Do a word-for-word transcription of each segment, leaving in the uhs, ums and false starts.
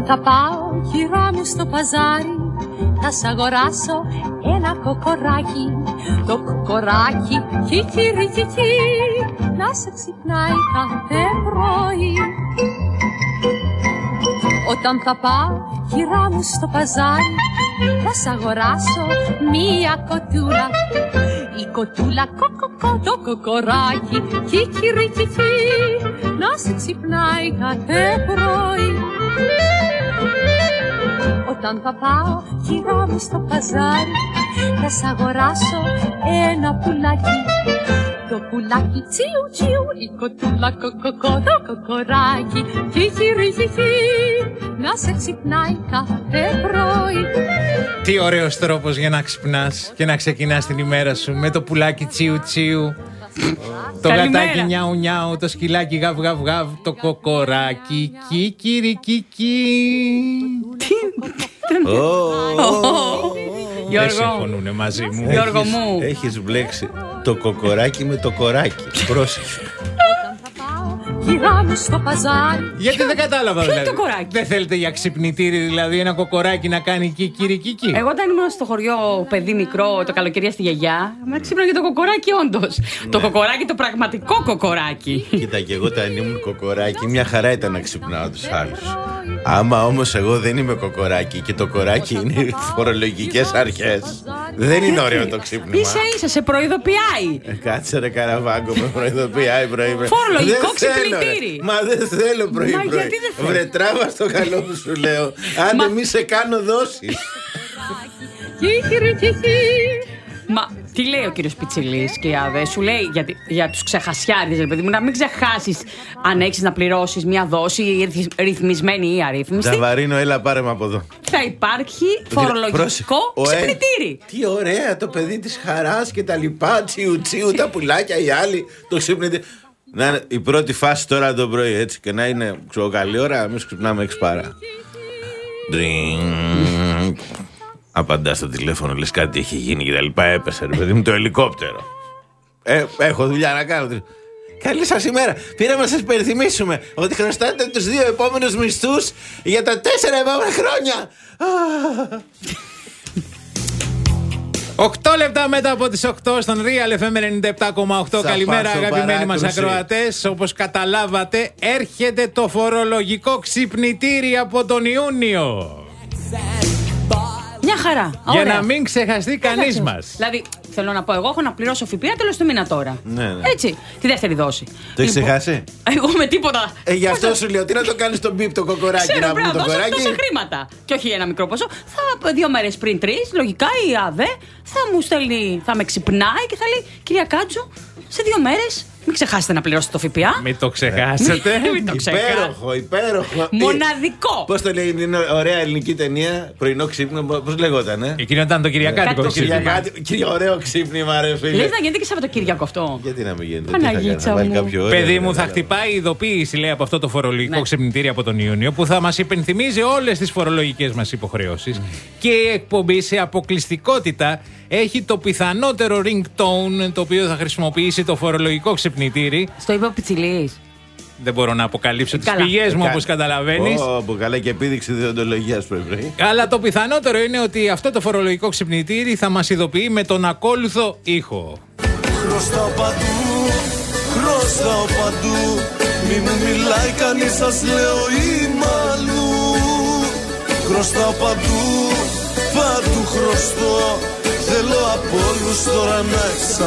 θα πάω κυρά μου στο παζάρι, θα σ' αγοράσω ένα κοκοράκι. Το κοκοράκι κικυρικικί, να σε ξυπνάει κάθε πρωί. Όταν θα πάω κυρά μου στο παζάρι, θα σ' αγοράσω μία κοτούλα. Η κοτούλα κοκοκο, το κοκοράκι κικυρικικί, να σε ξυπνάει κάθε πρωί. Όταν θα πάω κυρά μου στο παζάρι, θα σ' αγοράσω ένα πουλάκι. Το πουλάκι τσιου τσιου, η κοτούλα κοκοκο, το κοκοράκι κικυρικικί, να σε ξυπνάει κάθε πρωί. Τι ωραίος τρόπος για να ξυπνάς και να ξεκινάς την ημέρα σου με το πουλάκι τσιου τσιου, το γατάκι νιάου νιάου, το σκυλάκι γαβ γαβ γαβ, το κοκοράκι κικυρικικί. Δεν συμφωνούνε μαζί μου. Γιώργο μου, έχεις μπλέξει το κοκοράκι με το κοράκι. Πρόσεχε. Στο παζάρι. Γιατί δεν κατάλαβα, ποιο δηλαδή. Το κοράκι. Δεν θέλετε για ξυπνητήρι, δηλαδή ένα κοκοράκι να κάνει κικυρικικί. Εγώ όταν ήμουν στο χωριό παιδί μικρό, το καλοκαιρία στη γιαγιά, με ξύπναγε το κοκοράκι, όντως. Ναι. Το κοκοράκι, το πραγματικό κοκοράκι. Κοίτα, και εγώ όταν ήμουν κοκοράκι, μια χαρά ήταν να ξυπνάω τους άλλους. Άμα όμως εγώ δεν είμαι κοκοράκι και το κοράκι είναι φορολογικές αρχές, δεν είναι ωραίο το ξύπνημα. Ίσα ίσα σε προειδοποιάει. Ε, κάτσε ρε Καραβάγκο, με προειδοποιάει πρωί-πρωί. Φορολογικό ξυπνητήρι. Μα δεν θέλω πρωί-πρωί. Βρε τράβα στο καλό μου, σου λέω. Αν μη σε κάνω δόσεις. Μα τι λέει ο κύριος Πιτσιλής και η ΑΔΕ, σου λέει για, για τους ξεχασιάριδες, ρε παιδί μου, να μην ξεχάσεις αν έχεις να πληρώσεις μια δόση ρυθμισμένη ή αρρύθμιστη. Τζαβαρίνο, έλα πάρε με από εδώ. Θα υπάρχει φορολογικό ξυπνητήρι. Τι ωραία, το παιδί της χαράς και τα λοιπά, τσιου τσιου, τα πουλάκια, οι άλλοι, το ξυπνητήρι. Να είναι η πρώτη φάση τώρα το πρωί, έτσι, και να είναι ξέρω, καλή ώρα, εμείς ξυπνάμε έξι παρά. Ντρινγκ. Απαντά στο τηλέφωνο, λες κάτι έχει γίνει και τα λοιπά. Έπεσε ρε παιδί μου το ελικόπτερο. Ε, έχω δουλειά να κάνω. Καλή σας ημέρα. Πήραμε να σας υπενθυμίσουμε ότι χρωστάτε τους δύο επόμενους μισθούς για τα τέσσερα επόμενα χρόνια. Οκτώ λεπτά μετά από τις οκτώ στον Real εφ εμ ενενήντα επτά κόμμα οκτώ. Καλημέρα αγαπημένοι μας ακροατές. Όπως καταλάβατε, έρχεται το φορολογικό ξυπνητήρι από τον Ιούνιο. Μια χαρά. Για ωραία. να μην ξεχαστεί κανείς μας. Δηλαδή, θέλω να πω, εγώ έχω να πληρώσω ΦΠΑ τέλος του μήνα τώρα. Ναι, ναι. Έτσι, τη δεύτερη δόση. Το έχεις ξεχάσει? Εγώ με τίποτα. Ε, γι' αυτό σου λέω, τι να το κάνεις τον μπιπ το κοκοράκι. Ξέρω, να πρέπει πούμε να το δώσω κοράκι. τόσα χρήματα. Και όχι ένα μικρό ποσό. Θα δύο μέρες πριν τρεις, λογικά η ΑΔΕ θα μου στέλνει, θα με ξυπνάει και θα λέει, κυρία Κάτσου, σε δύο μέρες μην ξεχάσετε να πληρώσετε το ΦΠΑ. Μην το ξεχάσετε. Μην το ξεχάσετε. Υπέροχο, υπέροχο. Μοναδικό. Πώς το λέει, είναι ωραία ελληνική ταινία, πρωινό ξύπνημα, πώς λεγότανε. Εκείνο ήταν το Κυριακάτικο ξύπνημα. Κύριε, ωραίο ξύπνημα, ρε φίλε. Λες να γίνεται και Σαββατοκύριακο αυτό. Γιατί να μην γίνεται. Παναγίτσα μου. Παιδί μου, θα χτυπάει η ειδοποίηση, λέει, από αυτό το φορολογικό ναι. ξυπνητήρι από τον Ιούνιο, που θα μας υπενθυμίζει όλες τις φορολογικές μας υποχρεώσεις. Mm. Και η εκπομπή σε αποκλειστικότητα έχει το πιθανότερο ringtone το οποίο θα χρησιμοποιήσει το φορολογικό ξυπνητήρι. Στο είπε ο Πιτσιλής. Δεν μπορώ να αποκαλύψω τις Καλά. πηγές μου, όπως καταλαβαίνεις. Ω, καλά, και επίδειξη διοντολογίας πρωί-πρωί. Αλλά το πιθανότερο είναι ότι αυτό το φορολογικό ξυπνητήρι θα μας ειδοποιεί με τον ακόλουθο ήχο. Χρωστάω παντού, χρωστάω παντού. Μη μου μιλάει κανείς, σας λέω είμαι αλλού. Χρωστάω παντού, παντού χρωστώ. Θέλω από όλους τώρα να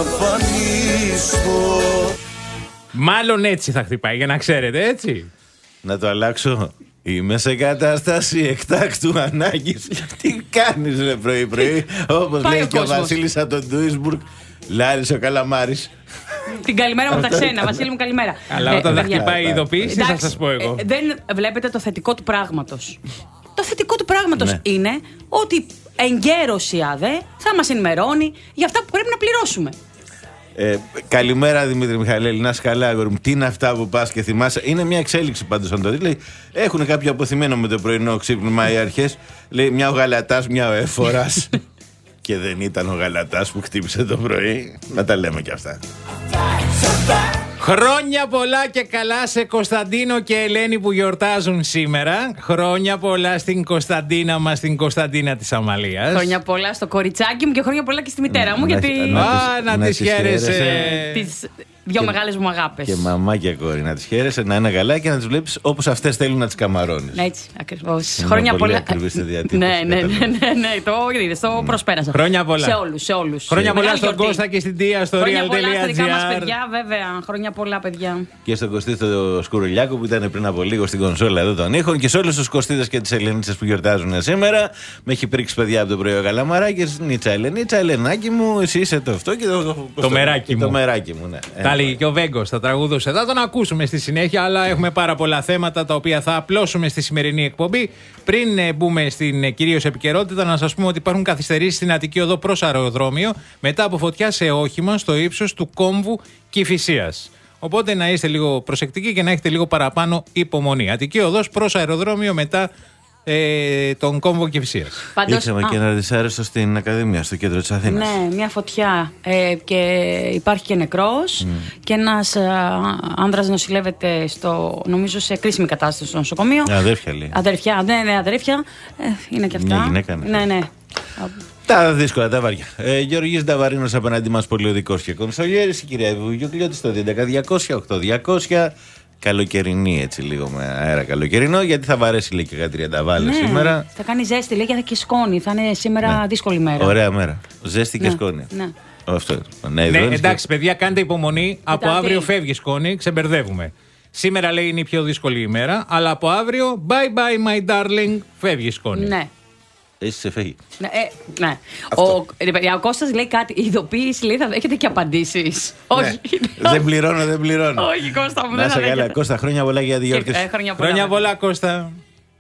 εξαφανιστώ. Μάλλον έτσι θα χτυπάει, για να ξέρετε, έτσι. Να το αλλάξω. Είμαι σε κατάσταση εκτάκτου ανάγκης. Τι κάνεις ρε πρωί-πρωί? Όπως λέει και ο Βασίλης από τον Ντούισμπουργκ. Λάρης ο Καλαμάρης. Την καλημέρα μου τα ξένα, Βασίλη μου, καλημέρα. Αλλά όταν θα χτυπάει η ειδοποίηση, θα σας πω εγώ. Δεν βλέπετε το θετικό του πράγματος. Το θετικό του πράγματος ναι. είναι ότι εγκαίρως η ΑΔΕ θα μας ενημερώνει για αυτά που πρέπει να πληρώσουμε. Ε, καλημέρα Δημήτρη Μιχαλέλη, να είσαι καλά αγόρι μου. Τι είναι αυτά που πας και θυμάσαι? Είναι μια εξέλιξη πάντως αν το δεις. Λέει, έχουν κάποιο αποθυμένο με το πρωινό ξύπνημα οι αρχές. Λέει μια ο Γαλατάς, μια ο Έφορας. Και δεν ήταν ο Γαλατάς που χτύπησε το πρωί. Να τα λέμε κι αυτά. Χρόνια πολλά και καλά σε Κωνσταντίνο και Ελένη που γιορτάζουν σήμερα. Χρόνια πολλά στην Κωνσταντίνα μας, την Κωνσταντίνα της Αμαλίας. Χρόνια πολλά στο κοριτσάκι μου και χρόνια πολλά και στη μητέρα μου, γιατί. Α, να τις χαίρεσαι. Τις δύο μεγάλες μου αγάπες. Και μαμά και κόρη, να τις χαίρεσαι, να είναι καλά και να τις βλέπεις όπως αυτές θέλουν να τις καμαρώνεις. Έτσι, ακριβώς. Χρόνια πολλά. Ναι, ναι, ναι, ναι, ναι, το είδες, το προσπέρασα. Χρόνια πολλά. Σε όλους, σε όλους. Χρόνια πολλά στον Κώστα και στην Τία στο real.gr. Χρόνια πολλά στα δικά μας παιδιά, βέβαια. Χρόνια πολλά, παιδιά. Και στον Κωστή στο Σκουρουλιάκο που ήταν πριν από λίγο στην κονσόλα εδώ των ήχων. Και σε όλους τους Κωστίδες και τις Ελενίτσες που γιορτάζουν σήμερα. Με έχει πρίξει παιδιά από το πρωί ο Καλαμαράκης. Νίτσα Ελενίτσα, Ελενάκι μου, εσύ είσαι το αυτό και το, το μεράκι μου. Το μεράκι μου, ναι. Τα λέγει και ο Βέγκος, θα τραγουδούσε. Θα τον ακούσουμε στη συνέχεια, αλλά έχουμε πάρα πολλά θέματα τα οποία θα απλώσουμε στη σημερινή εκπομπή. Πριν ε, μπούμε στην ε, κυρίως επικαιρότητα, να σας πούμε ότι υπάρχουν καθυστερήσεις στην Αττική Οδό προς αεροδρόμιο μετά από φωτιά σε όχημα στο ύψος του κόμβου Κηφισίας. Οπότε να είστε λίγο προσεκτικοί και να έχετε λίγο παραπάνω υπομονή. Αττική Οδός προς αεροδρόμιο μετά ε, τον κόμβο Κηφισίας. Είχαμε και ένα δυσάρεστο στην Ακαδημία, στο κέντρο της Αθήνας. Ναι, μια φωτιά ε, και υπάρχει και νεκρός mm. και ένας ε, άνδρας νοσηλεύεται στο, νομίζω σε κρίσιμη κατάσταση στο νοσοκομείο. Αδέρφια λέει. Αδερφιά, ναι, ναι, αδέρφια. Ε, είναι και αυτά. Μια γυναίκα, ναι. Ναι, ναι. Τα δύσκολα, τα βάρια. Ε, Γεωργής Νταβαρίνος απέναντι μας, πολιοδικός και κονσολιέρης. Η κυρία Βουγιουκλιώτη στο έντεκα διακόσια οκτώ διακόσια. Καλοκαιρινή, έτσι λίγο με αέρα καλοκαιρινό, γιατί θα βαρέσει λέει και κάτι τριάντα βάλες ναι, σήμερα. Θα κάνει ζέστη, λέει, και θα και σκόνη. Θα είναι σήμερα ναι. δύσκολη μέρα. Ωραία μέρα. Ζέστη και ναι. σκόνη. Ναι. Αυτό. Ναι, ναι, εντάξει, και... παιδιά, κάντε υπομονή. Από αύριο φεύγει σκόνη, ξεμπερδεύουμε. Σήμερα λέει είναι η πιο δύσκολη ημέρα, αλλά από αύριο, bye bye my darling, φεύγει σκόνη. Ναι. Εσύ σε φεύγει. Ναι. Ε, ναι. Ο, ο Κώστας λέει κάτι. Η ειδοποίηση λέει θα δέχεται και απαντήσεις. Ναι. Όχι. Δεν πληρώνω, δεν πληρώνω. Όχι, Κώστα μου, να δεν θα σε καλά, δέχεται. Κώστα, χρόνια πολλά για τη γιορτή. Ε, χρόνια πολλά, χρόνια πολλά, Κώστα.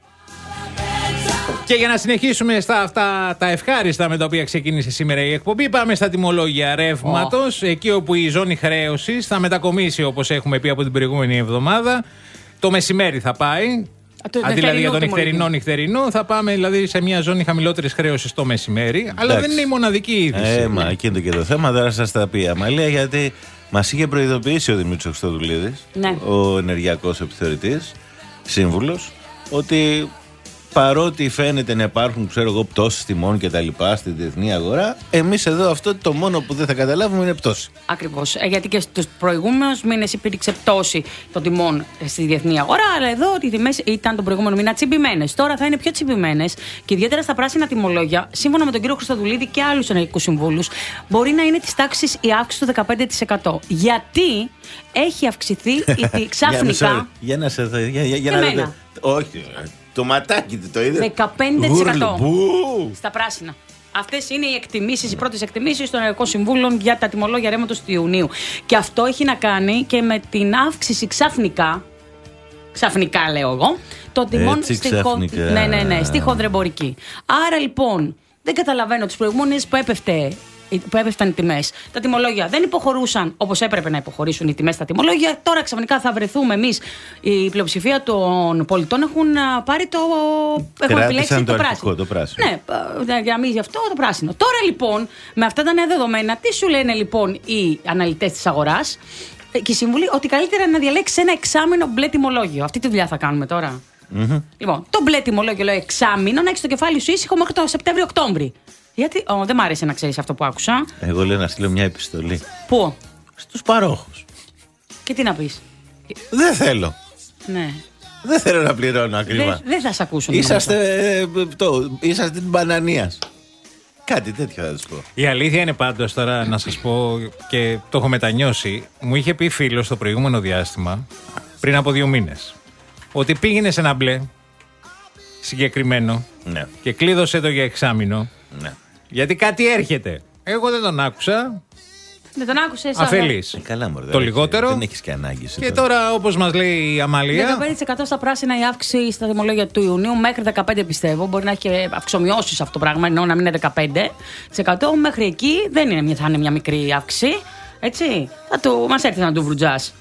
Και για να συνεχίσουμε στα αυτά τα ευχάριστα με τα οποία ξεκίνησε σήμερα η εκπομπή, πάμε στα τιμολόγια ρεύματος. Oh. Εκεί όπου η ζώνη χρέωσης θα μετακομίσει, όπως έχουμε πει από την προηγούμενη εβδομάδα. Το μεσημέρι θα πάει. Αντί δηλαδή για το νυχτερινό νυχτερινό, θα πάμε δηλαδή σε μια ζώνη χαμηλότερης χρέωσης το μεσημέρι. Εντάξει. Αλλά δεν είναι η μοναδική είδηση. Ε, μα εκεί είναι και το θέμα. Τώρα σας τα πει Αμαλία, γιατί μας είχε προειδοποιήσει ο Δημήτρης Χριστοδουλίδης, ναι. ο ενεργειακός επιθεωρητής, σύμβουλος, ότι παρότι φαίνεται να υπάρχουν, ξέρω εγώ, πτώσεις τιμών και τα λοιπά στη διεθνή αγορά, εμείς εδώ αυτό το μόνο που δεν θα καταλάβουμε είναι πτώση. Ακριβώς. Ε, γιατί και στους προηγούμενους μήνες υπήρξε πτώση των τιμών στη διεθνή αγορά, αλλά εδώ οι τιμές ήταν τον προηγούμενο μήνα τσιμπημένες. Τώρα θα είναι πιο τσιμπημένες και ιδιαίτερα στα πράσινα τιμολόγια, σύμφωνα με τον κύριο Χριστοδουλίδη και άλλους ενεργειακούς συμβούλους, μπορεί να είναι της τάξης η αύξηση του δεκαπέντε τοις εκατό. Γιατί έχει αυξηθεί η, ξαφνικά. Για να σε. Για, για, για να δείτε. Όχι. Το ματάκι το είδε. δεκαπέντε τοις εκατό στα πράσινα. Αυτές είναι οι εκτιμήσεις, οι πρώτες εκτιμήσεις των Ενεργειακών Συμβούλων για τα τιμολόγια ρεύματος του Ιουνίου. Και αυτό έχει να κάνει και με την αύξηση ξαφνικά. Ξαφνικά λέω εγώ. Των τιμών στη, χο... ναι, ναι, ναι, στη χονδρεμπορική. Άρα λοιπόν δεν καταλαβαίνω τις προηγούμενες που έπεφτε. που έπεφταν οι τιμές. Τα τιμολόγια δεν υποχωρούσαν όπως έπρεπε να υποχωρήσουν οι τιμές στα τιμολόγια. Τώρα ξαφνικά θα βρεθούμε εμείς. Η πλειοψηφία των πολιτών έχουν πάρει το. Έχουν επιλέξει το, το πράσινο. το πράσινο. Ναι, για να γι' αυτό το πράσινο. Τώρα λοιπόν, με αυτά τα νέα δεδομένα, τι σου λένε λοιπόν οι αναλυτές της αγοράς και οι σύμβουλοι, ότι καλύτερα να διαλέξεις ένα εξάμηνο μπλε τιμολόγιο. Αυτή τη δουλειά θα κάνουμε τώρα. Mm-hmm. Λοιπόν, το μπλε τιμολόγιο λέω εξάμηνο, να έχεις το κεφάλι σου ήσυχο μέχρι το Σεπτέμβριο-Οκτώβρη. Γιατί, oh, δεν μ' άρεσε να ξέρεις αυτό που άκουσα. Εγώ λέω να στείλω μια επιστολή. Πού? Στους παρόχους. Και τι να πεις? Δεν θέλω. Ναι. Δεν θέλω να πληρώνω ακριβά. Δεν δε θα σε ακούσουν. Είσαστε, ε, το, είσαστε την μπανανίας. Κάτι τέτοιο θα σας πω. Η αλήθεια είναι πάντως τώρα να σας πω και το έχω μετανιώσει. Μου είχε πει φίλος στο προηγούμενο διάστημα, πριν από δύο μήνες, ότι πήγαινε σε ένα μπλε συγκεκριμένο ναι. και κλείδωσε το για εξάμηνο. Ναι. Γιατί κάτι έρχεται. Εγώ δεν τον άκουσα. Δεν τον άκουσες. Αφελής. Ε, καλά, μωρέ, το λιγότερο. Δεν έχεις και ανάγκη. Και τώρα, όπως μας λέει η Αμαλία. δεκαπέντε τοις εκατό στα πράσινα η αύξηση στα τιμολόγια του Ιουνίου, μέχρι δεκαπέντε τοις εκατό πιστεύω. Μπορεί να έχει και αυξομοιώσεις αυτό το πράγμα, ενώ να μην είναι δεκαπέντε τοις εκατό. Μέχρι εκεί δεν είναι μια, θα είναι μια μικρή αύξηση. Έτσι. Θα του, μας έρθει να του βρουτζάς.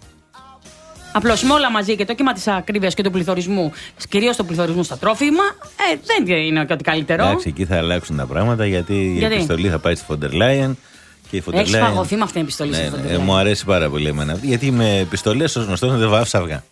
Απλώς με όλα μαζί και το κύμα της ακρίβειας και του πληθωρισμού, κυρίως του πληθωρισμού στα τρόφιμα, ε, δεν είναι και ότι καλύτερο. Εντάξει, εκεί θα αλλάξουν τα πράγματα γιατί, γιατί? η επιστολή θα πάει στη Φοντερ Λάιεν Έχεις φαγωθεί με αυτήν την επιστολή. Ναι, ναι, μου αρέσει πάρα πολύ εμένα. Γιατί με επιστολές ως γνωστό δεν βάφσα αυγά.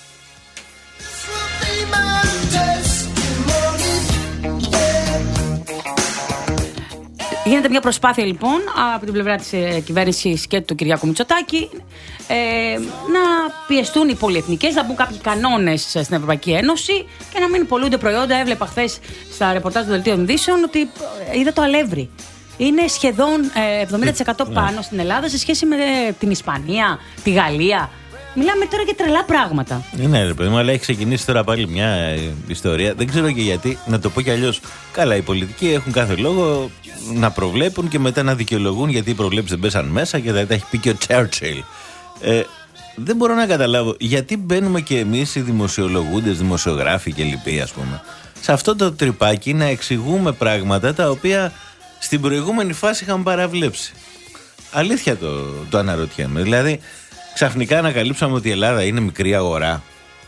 Γίνεται μια προσπάθεια λοιπόν από την πλευρά της ε, κυβέρνησης και του Κυριάκου Μητσοτάκη ε, να πιεστούν οι πολυεθνικές, να μπουν κάποιοι κανόνες στην Ευρωπαϊκή Ένωση και να μην πωλούνται προϊόντα. Έβλεπα χθες στα ρεπορτάζ του Δελτίου Ειδήσεων ότι είδα το αλεύρι. Είναι σχεδόν ε, εβδομήντα τοις εκατό πάνω στην Ελλάδα σε σχέση με ε, την Ισπανία, τη Γαλλία. Μιλάμε τώρα για τρελά πράγματα. Ναι, ρε παιδί μου, αλλά έχει ξεκινήσει τώρα πάλι μια ε, ιστορία. Δεν ξέρω και γιατί, να το πω κι αλλιώς. Καλά, οι πολιτικοί έχουν κάθε λόγο να προβλέπουν και μετά να δικαιολογούν γιατί οι προβλέψεις δεν πέσαν μέσα και τα έχει πει και ο Τσέρτσιλ. Ε, δεν μπορώ να καταλάβω γιατί μπαίνουμε και εμείς οι δημοσιολογούντες, δημοσιογράφοι και λοιποί, ας πούμε, σε αυτό το τρυπάκι να εξηγούμε πράγματα τα οποία στην προηγούμενη φάση είχαμε παραβλέψει. Αλήθεια το, το αναρωτιέμαι. Δηλαδή, ξαφνικά ανακαλύψαμε ότι η Ελλάδα είναι μικρή αγορά.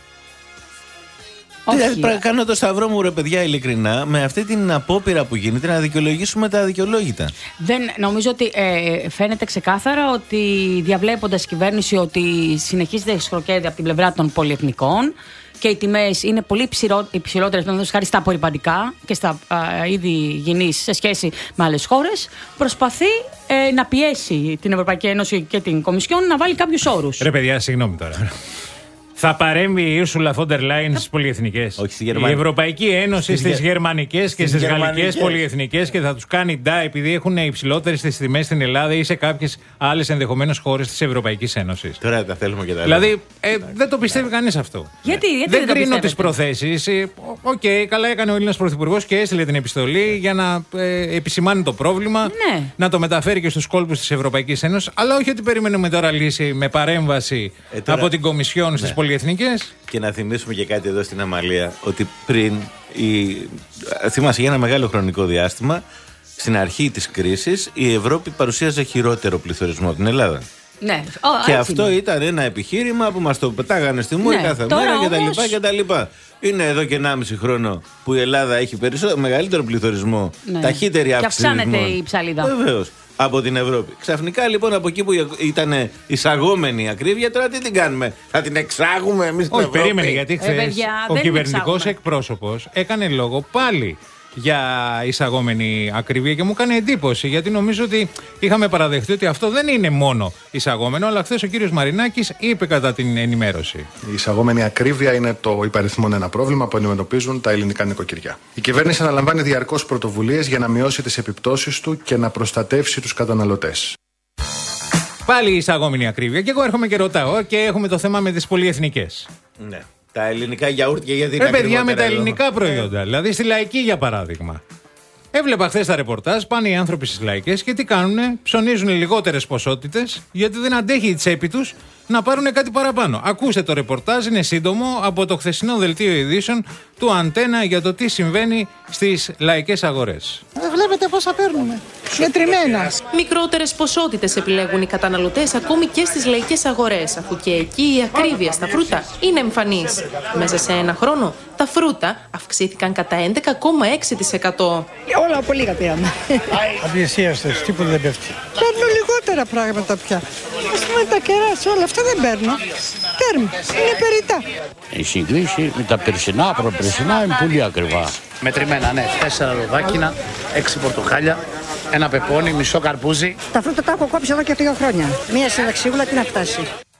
Όχι. Τι, κάνω το σταυρό μου, ρε παιδιά, ειλικρινά, με αυτή την απόπειρα που γίνεται να δικαιολογήσουμε τα αδικαιολόγητα. Δεν, νομίζω ότι ε, φαίνεται ξεκάθαρα ότι διαβλέποντας η κυβέρνηση ότι συνεχίζεται η σχροκέδια από την πλευρά των πολυεθνικών και οι τιμές είναι πολύ υψηλότερες, με χάρη στα απορριπαντικά και στα α, είδη γηνής σε σχέση με άλλες χώρες, προσπαθεί ε, να πιέσει την Ευρωπαϊκή Ένωση και την Κομισιόν να βάλει κάποιους όρους. Ρε παιδιά, συγγνώμη τώρα. Θα παρέμβει η Ursula von der Leyen στις πολυεθνικές. Όχι, στη Γερμανία. Η Ευρωπαϊκή Ένωση στις γε... γερμανικές και στις γαλλικές πολυεθνικές και θα τους κάνει ντά επειδή έχουν υψηλότερες τις τιμές στην Ελλάδα ή σε κάποιες άλλες ενδεχομένως χώρες της Ευρωπαϊκής Ένωσης. Τώρα τα θέλουμε και τα Δηλαδή ε, δεν το πιστεύει κανείς αυτό. Γιατί, γιατί δεν, δεν δεν κρίνω το τις προθέσεις. Οκ, okay, καλά έκανε ο Έλληνας Πρωθυπουργός και έστειλε την επιστολή για να ε, επισημάνει το πρόβλημα, ναι. να το μεταφέρει και στους κόλπους της Ευρωπαϊκής Ένωσης. Αλλά όχι ότι περιμένουμε τώρα λύση με παρέμβαση ε, τώρα... από την Κομισιόν ναι. στις πολυεθνικές. Και να θυμίσουμε και κάτι εδώ στην Αμαλία, ότι πριν, η... θυμάσαι, για ένα μεγάλο χρονικό διάστημα, στην αρχή της κρίσης, η Ευρώπη παρουσίαζε χειρότερο πληθωρισμό από την Ελλάδα. Ναι. Και αυτό είναι. Ήταν ένα επιχείρημα που μας το πετάγανε στη μούρη ναι. κάθε μέρα όμως... κτλ. Είναι εδώ και ενάμιση χρόνο που η Ελλάδα έχει περισσότερο, μεγαλύτερο πληθωρισμό, ναι. ταχύτερη αύξηση. Και αυξάνεται η ψαλίδα. Βεβαίως. Από την Ευρώπη. Ξαφνικά λοιπόν από εκεί που ήταν εισαγόμενη η ακρίβεια, τώρα τι την κάνουμε, θα την εξάγουμε εμείς την Ευρώπη? Όχι, περίμενε, γιατί χθες ε, παιδιά, ο κυβερνητικός εκπρόσωπος έκανε λόγο πάλι για εισαγόμενη ακρίβεια και μου έκανε εντύπωση, γιατί νομίζω ότι είχαμε παραδεχτεί ότι αυτό δεν είναι μόνο εισαγόμενο, αλλά χθες ο κύριος Μαρινάκης είπε κατά την ενημέρωση. Η εισαγόμενη ακρίβεια είναι το υπαριθμόν ένα πρόβλημα που αντιμετωπίζουν τα ελληνικά νοικοκυριά. Η κυβέρνηση αναλαμβάνει διαρκώς πρωτοβουλίες για να μειώσει τις επιπτώσεις του και να προστατεύσει τους καταναλωτές. Πάλι η εισαγόμενη ακρίβεια. Και εγώ έρχομαι και ρωτάω και έχουμε το θέμα με τις πολυεθνικές. Ναι. Τα ελληνικά γιαούρτια γιατί είναι Ρε παιδιά, με τα εδώ. ελληνικά προϊόντα. Δηλαδή στη Λαϊκή για παράδειγμα. Έβλεπα χθες τα ρεπορτάζ, πάνε οι άνθρωποι στις Λαϊκές και τι κάνουνε? Ψωνίζουν λιγότερες ποσότητες γιατί δεν αντέχει η τσέπη τους να πάρουν κάτι παραπάνω. Ακούστε το ρεπορτάζ, είναι σύντομο, από το χθεσινό δελτίο ειδήσεων του Αντένα για το τι συμβαίνει στις λαϊκές αγορές. Δεν βλέπετε πόσα παίρνουμε. Μετρημένα. Μικρότερες ποσότητες επιλέγουν οι καταναλωτές ακόμη και στις λαϊκές αγορές, αφού και εκεί η ακρίβεια στα φρούτα είναι εμφανής. Μέσα σε ένα χρόνο τα φρούτα αυξήθηκαν κατά έντεκα κόμμα έξι τοις εκατό. Όλα από λίγα πήραμε. Αντισίαστες, τίποτα δεν πέφτει. Παίρνω λιγότερα πράγματα πια. Ας πούμε τα κεράσια, όλα αυτά δεν παίρνω. Τέρμα, είναι περιττά. Η σύγκριση με τα περσινά, προπερσινά είναι πολύ ακριβά. Μετρημένα, ναι. Τέσσερα ροδάκινα, έξι πορτοκάλια, ένα πεπόνι, μισό καρπούζι. Τα φρούτα τα έχω κόψει εδώ και δύο χρόνια. Μία συνταξιούλα τι να φτάσει.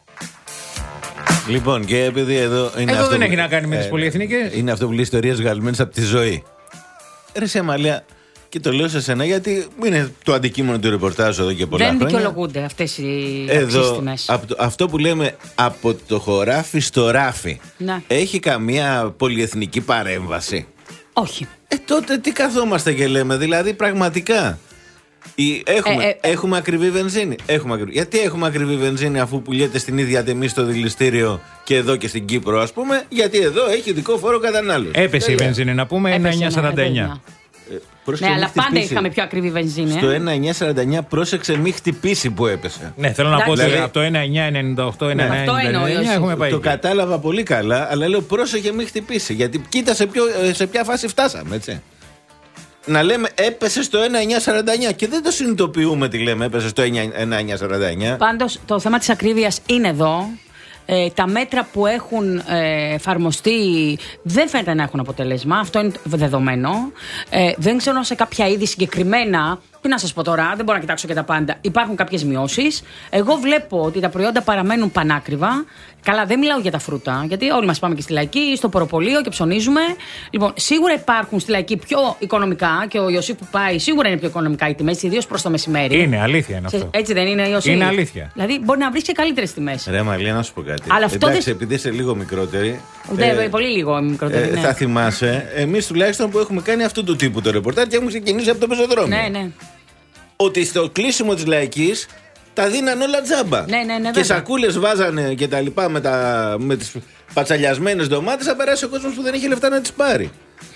Λοιπόν, και επειδή εδώ είναι. Εδώ αυτό δεν που... έχει να κάνει με ε, τις πολυεθνικές. Είναι αυτό που λέει ιστορίες βγαλμένες από τη ζωή. Ρε σε Αμαλία, και το λέω σε σένα γιατί είναι το αντικείμενο του ρεπορτάζου εδώ και πολλά δεν χρόνια. Δεν δικαιολογούνται αυτές οι εδώ, τιμές. Αυτό που λέμε από το χωράφι στο ράφι. Να. Έχει καμία πολυεθνική παρέμβαση? Όχι. Ε, τότε τι καθόμαστε και λέμε, δηλαδή πραγματικά. Η, έχουμε, ε, ε, έχουμε ακριβή βενζίνη. Έχουμε ακριβή. Γιατί έχουμε ακριβή βενζίνη αφού πουλιέται στην ίδια τιμή στο δηληστήριο και εδώ και στην Κύπρο, ας πούμε? Γιατί εδώ έχει ειδικό φόρο κατανάλωση. Έπεσε η βενζίνη, να πούμε, ένα εννιά σαράντα εννιά. Ναι, αλλά πάντα είχαμε πιο ακριβή βενζίνη. Στο ε? ένα εννιά σαράντα εννιά πρόσεξε μη χτυπήσει που έπεσε. Ναι, θέλω να πω ότι δηλαδή, από το ένα εννιά ενενήντα οκτώ ένα εννιά ενενήντα έχουμε πάει. Το κατάλαβα πολύ καλά, αλλά λέω πρόσεχε μη χτυπήσει. Γιατί κοίτα σε, ποιο, σε ποια φάση φτάσαμε, έτσι. να λέμε έπεσε στο ένα εννιά σαράντα εννιά και δεν το συνειδητοποιούμε τι λέμε, έπεσε στο ένα εννιά σαράντα εννιά. Πάντως το θέμα της ακρίβειας είναι εδώ. Ε, τα μέτρα που έχουν ε, εφαρμοστεί δεν φαίνεται να έχουν αποτέλεσμα. Αυτό είναι δεδομένο. Ε, δεν ξέρω σε κάποια είδη συγκεκριμένα. Τι να σας πω τώρα, δεν μπορώ να κοιτάξω και τα πάντα. Υπάρχουν κάποιες μειώσεις. Εγώ βλέπω ότι τα προϊόντα παραμένουν πανάκριβα. Καλά, δεν μιλάω για τα φρούτα, γιατί όλοι μας πάμε και στη Λαϊκή, στο Ποροπωλείο και ψωνίζουμε. Λοιπόν, σίγουρα υπάρχουν στη Λαϊκή πιο οικονομικά και ο Ιωσήφ που πάει σίγουρα είναι πιο οικονομικά οι τιμές, ιδίως προς το μεσημέρι. Είναι αλήθεια είναι αυτό. Έτσι δεν είναι, Ιωσήφ? Είναι αλήθεια. Δηλαδή μπορεί να βρεις και καλύτερες τιμές. Ρε Μαλία, να σου πω κάτι. Αλλά αυτό εντάξει, δεν... επειδή είσαι λίγο μικρότερη. Δεν, ε, πολύ λίγο μικρότερη. Ε, ναι. Θα θυμάσαι, εμείς τουλάχιστον που έχουμε κάνει αυτού του τύπου το ρεπορτάζ και έχουμε ξεκινήσει από το πεζοδρόμιο. Ναι, ναι. Ότι στο κλείσιμο της Λαϊκής τα δίναν όλα τζάμπα. Ναι, ναι, ναι, και σακούλες βάζανε και τα λοιπά με, τα, με τις πατσαλιασμένες ντομάτες, θα περάσει ο κόσμος που δεν είχε λεφτά να τις πάρει.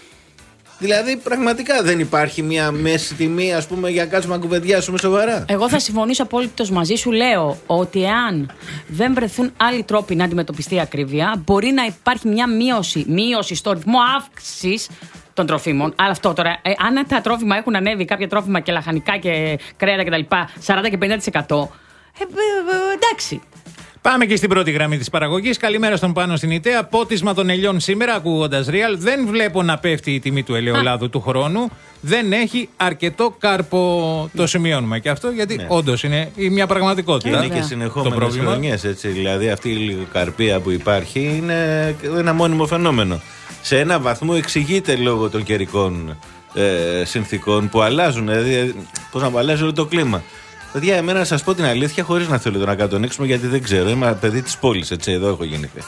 Δηλαδή, πραγματικά δεν υπάρχει μια μέση τιμή, ας πούμε, για κάτσουμε να κουβεντιάσουμε σοβαρά. Εγώ θα συμφωνήσω απόλυτος μαζί σου. Λέω ότι εάν δεν βρεθούν άλλοι τρόποι να αντιμετωπιστεί η ακρίβεια, μπορεί να υπάρχει μια μείωση, μείωση στο ρυθμό αύξησης των τροφίμων. Αλλά αυτό τώρα, ε, αν τα τρόφιμα έχουν ανέβει, κάποια τρόφιμα και λαχανικά και κρέατα κτλ., σαράντα και πενήντα τοις εκατό, ε, ε, ε, εντάξει. Πάμε και στην πρώτη γραμμή της παραγωγής. Καλημέρα στον Πάνο στην Ιταία. Πότισμα των ελιών σήμερα, ακούγοντας Real. Δεν βλέπω να πέφτει η τιμή του ελαιολάδου του χρόνου. Δεν έχει αρκετό κάρπο. Το σημειώνουμε και αυτό, γιατί ναι. όντως είναι μια πραγματικότητα. Είναι και συνεχόμενες χρονιές, έτσι. Δηλαδή αυτή η λιγοκαρπία που υπάρχει είναι ένα μόνιμο φαινόμενο. Σε ένα βαθμό εξηγείται λόγω των καιρικών ε, συνθήκων που αλλάζουν. Δηλαδή, πώς να αλλάζει όλο το κλίμα. Παιδιά, εμένα να σας πω την αλήθεια, χωρίς να θέλω να κατονίξουμε, γιατί δεν ξέρω. Είμαι παιδί της πόλης, έτσι, εδώ έχω γεννηθεί.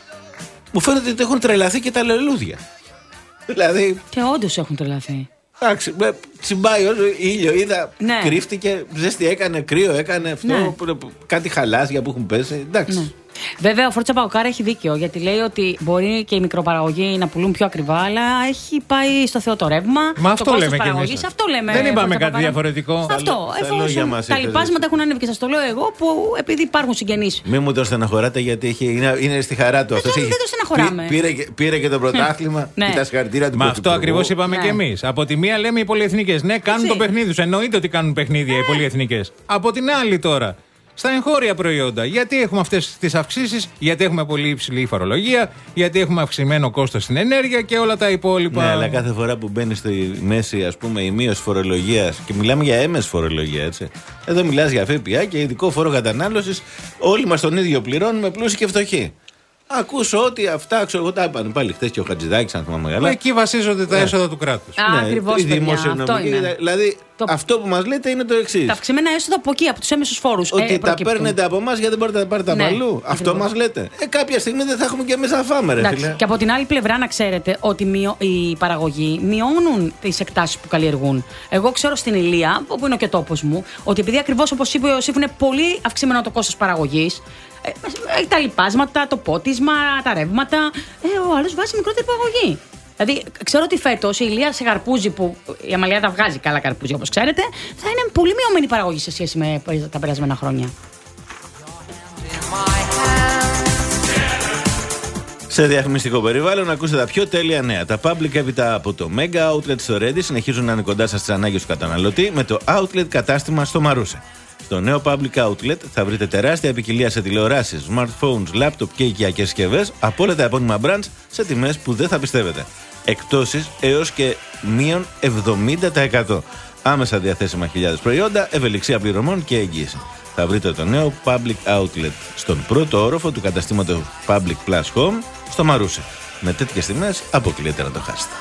Μου φαίνεται ότι έχουν τρελαθεί και τα λουλούδια. Δηλαδή. Και όντως έχουν τρελαθεί. Εντάξει, τσιμπάει όσο ήλιο είδα, ναι. κρύφτηκε, ζέστη έκανε, κρύο έκανε, αυτό, ναι. κάτι χαλάζια που έχουν πέσει. Εντάξει. Ναι. Βέβαια, ο Φόρτσα Παοκάρα έχει δίκιο, γιατί λέει ότι μπορεί και οι μικροπαραγωγοί να πουλούν πιο ακριβά, αλλά έχει πάει στο Θεό το ρεύμα. Μα αυτό το λέμε και εμείς. Αυτό λέμε. Δεν είπαμε κάτι διαφορετικό. Αυτό. Εφόσον τα λοιπάσματα έχουν ανέβει, και σας το λέω εγώ, που επειδή υπάρχουν συγγενείς. Μην μου το στεναχωράτε, γιατί έχει, είναι, είναι στη χαρά του. Δεν το στεναχωράμε. Πήρε, πήρε και το πρωτάθλημα και τα συγχαρητήρια του. Μα αυτό ακριβώς είπαμε και εμείς. Από τη μία λέμε οι πολυεθνικές. Ναι, κάνουν το παιχνίδι τους. Εννοείται ότι κάνουν παιχνίδια οι πολυεθνικές. Από την άλλη τώρα. Στα εγχώρια προϊόντα. Γιατί έχουμε αυτές τις αυξήσεις, γιατί έχουμε πολύ υψηλή φορολογία, γιατί έχουμε αυξημένο κόστος στην ενέργεια και όλα τα υπόλοιπα. Ναι, αλλά κάθε φορά που μπαίνει στη μέση, ας πούμε, η μείωση φορολογίας, και μιλάμε για έμεση φορολογία, έτσι. Εδώ μιλάς για ΦΠΑ και ειδικό φόρο κατανάλωσης. Όλοι μας τον ίδιο πληρώνουμε, πλούσιοι και φτωχοί. Ακούσω ότι αυτά, ξέρω εγώ, τα είπαν πάλι χθες και ο Χατζηδάκης, αν θυμάμαι καλά. Εκεί βασίζονται τα έσοδα του κράτους. Ναι, ακριβώς, αυτό είναι. Δηλαδή, το... αυτό που μας λέτε είναι το εξής. Τα αυξημένα έσοδα από εκεί, από τους έμεσους φόρους. Ότι ε, τα παίρνετε από εμάς γιατί δεν μπορείτε να τα πάρετε ναι, από αλλού. Αυτό μας λέτε. Ε, κάποια στιγμή δεν θα έχουμε και εμείς να φάμε, ρε εντάξει, φίλε. Και από την άλλη πλευρά, να ξέρετε ότι μειω... οι παραγωγοί μειώνουν τις εκτάσεις που καλλιεργούν. Εγώ ξέρω στην Ηλία, όπου είναι και ο τόπος μου, ότι επειδή ακριβώς όπως είπε ο Ιωσήφ, είναι πολύ αυξημένο το κόστος παραγωγής. Έχει τα λοιπάσματα, το πότισμα, τα ρεύματα. Ε, ο άλλος βάζει μικρότερη παραγωγή. Δηλαδή, ξέρω ότι φέτος η Ηλία σε καρπούζι, που η Αμαλία τα βγάζει καλά καρπούζι, όπως ξέρετε, θα είναι πολύ μειωμένη παραγωγή σε σχέση με τα περασμένα χρόνια. Σε διαφημιστικό περιβάλλον, ακούστε τα πιο τέλεια νέα. Τα public έπειτα από το Mega Outlet στο Ready συνεχίζουν να είναι κοντά σας στις ανάγκες του καταναλωτή με το Outlet κατάστημα στο Μαρούσε. Στο νέο Public Outlet θα βρείτε τεράστια ποικιλία σε τηλεοράσεις, smartphones, laptop και οικιακές συσκευές από όλα τα επώνυμα brands σε τιμές που δεν θα πιστεύετε. Εκπτώσεις έως και μείον εβδομήντα τοις εκατό. Άμεσα διαθέσιμα χιλιάδες προϊόντα, ευελιξία πληρωμών και εγγύηση. Θα βρείτε το νέο Public Outlet στον πρώτο όροφο του καταστήματος Public Plus Home στο Μαρούσε. Με τέτοιες τιμές αποκλείεται να το χάσετε.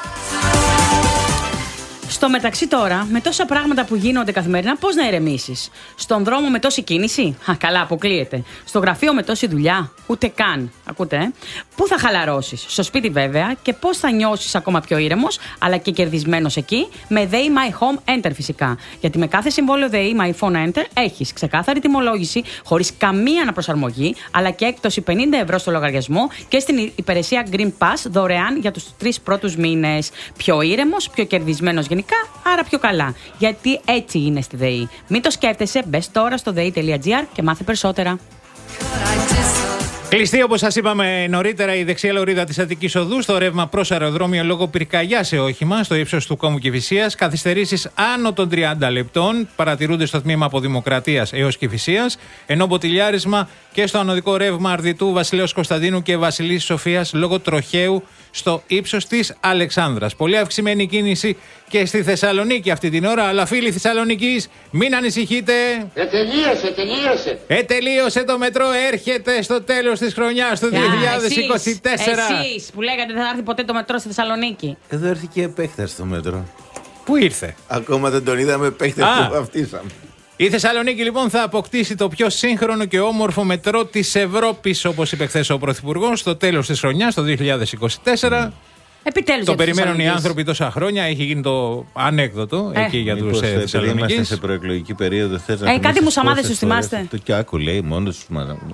Στο μεταξύ τώρα, με τόσα πράγματα που γίνονται καθημερινά, πώς να ηρεμήσεις? Στον δρόμο με τόση κίνηση? Α, καλά, αποκλείεται. Στο γραφείο με τόση δουλειά? Ούτε καν. Ακούτε, ε? Πού θα χαλαρώσεις? Στο σπίτι βέβαια. Και πώς θα νιώσεις ακόμα πιο ήρεμος, αλλά και κερδισμένος εκεί? Με ΔΕΗ My Home Enter φυσικά. Γιατί με κάθε συμβόλαιο ΔΕΗ My Phone Enter έχεις ξεκάθαρη τιμολόγηση, χωρίς καμία αναπροσαρμογή, αλλά και έκπτωση πενήντα ευρώ στο λογαριασμό και στην υπηρεσία Green Pass δωρεάν για τους τρεις πρώτους μήνες. Πιο ήρεμος, πιο κερδισμένος γενικά. Άρα πιο καλά. Γιατί έτσι είναι στη ΔΕΗ. Μην το σκέφτεσαι, μπες τώρα στο δε ι τελεία τζι άρ και μάθε περισσότερα. Κλειστή, όπως σας είπαμε νωρίτερα, η δεξιά λωρίδα της Αττικής Οδού στο ρεύμα προς αεροδρόμιο λόγω πυρκαγιά σε όχημα στο ύψος του Κόμου Κηφισίας. Καθυστερήσεις άνω των τριάντα λεπτών παρατηρούνται στο τμήμα από Δημοκρατίας έως Κηφισίας, ενώ μποτιλιάρισμα και στο ανωδικό ρεύμα Αρδιτού, Βασιλέως Κωνσταντίνου και Βασιλής Σοφίας λόγω τροχαίου στο ύψος της Αλεξάνδρας. Πολύ αυξημένη κίνηση και στη Θεσσαλονίκη αυτή την ώρα, αλλά φίλοι Θεσσαλονικής, μην ανησυχείτε. Ετελείωσε, τελείωσε. Ετελείωσε το μετρό, έρχεται στο τέλος της χρονιάς του δύο χιλιάδες είκοσι τέσσερα. Εσείς που λέγατε δεν θα έρθει ποτέ το μετρό στη Θεσσαλονίκη. Εδώ έρθει και επέκταση στο μέτρο. Πού ήρθε? Ακόμα δεν τον είδαμε επέκταση που βαφτίσαμε. Η Θεσσαλονίκη λοιπόν θα αποκτήσει το πιο σύγχρονο και όμορφο μετρό της Ευρώπης, όπως είπε χθες ο Πρωθυπουργός, στο τέλος της χρονιάς, το δύο χιλιάδες είκοσι τέσσερα. Επιτέλους. Το περιμένουν οι άνθρωποι τόσα χρόνια. Έχει γίνει το ανέκδοτο ε. εκεί για τους Θεσσαλονικείς. Επειδή είμαστε σε προεκλογική περίοδο, θες να ε, κάτι μουσαμάδες τους θυμάστε? Το και άκου λέει μόνο τους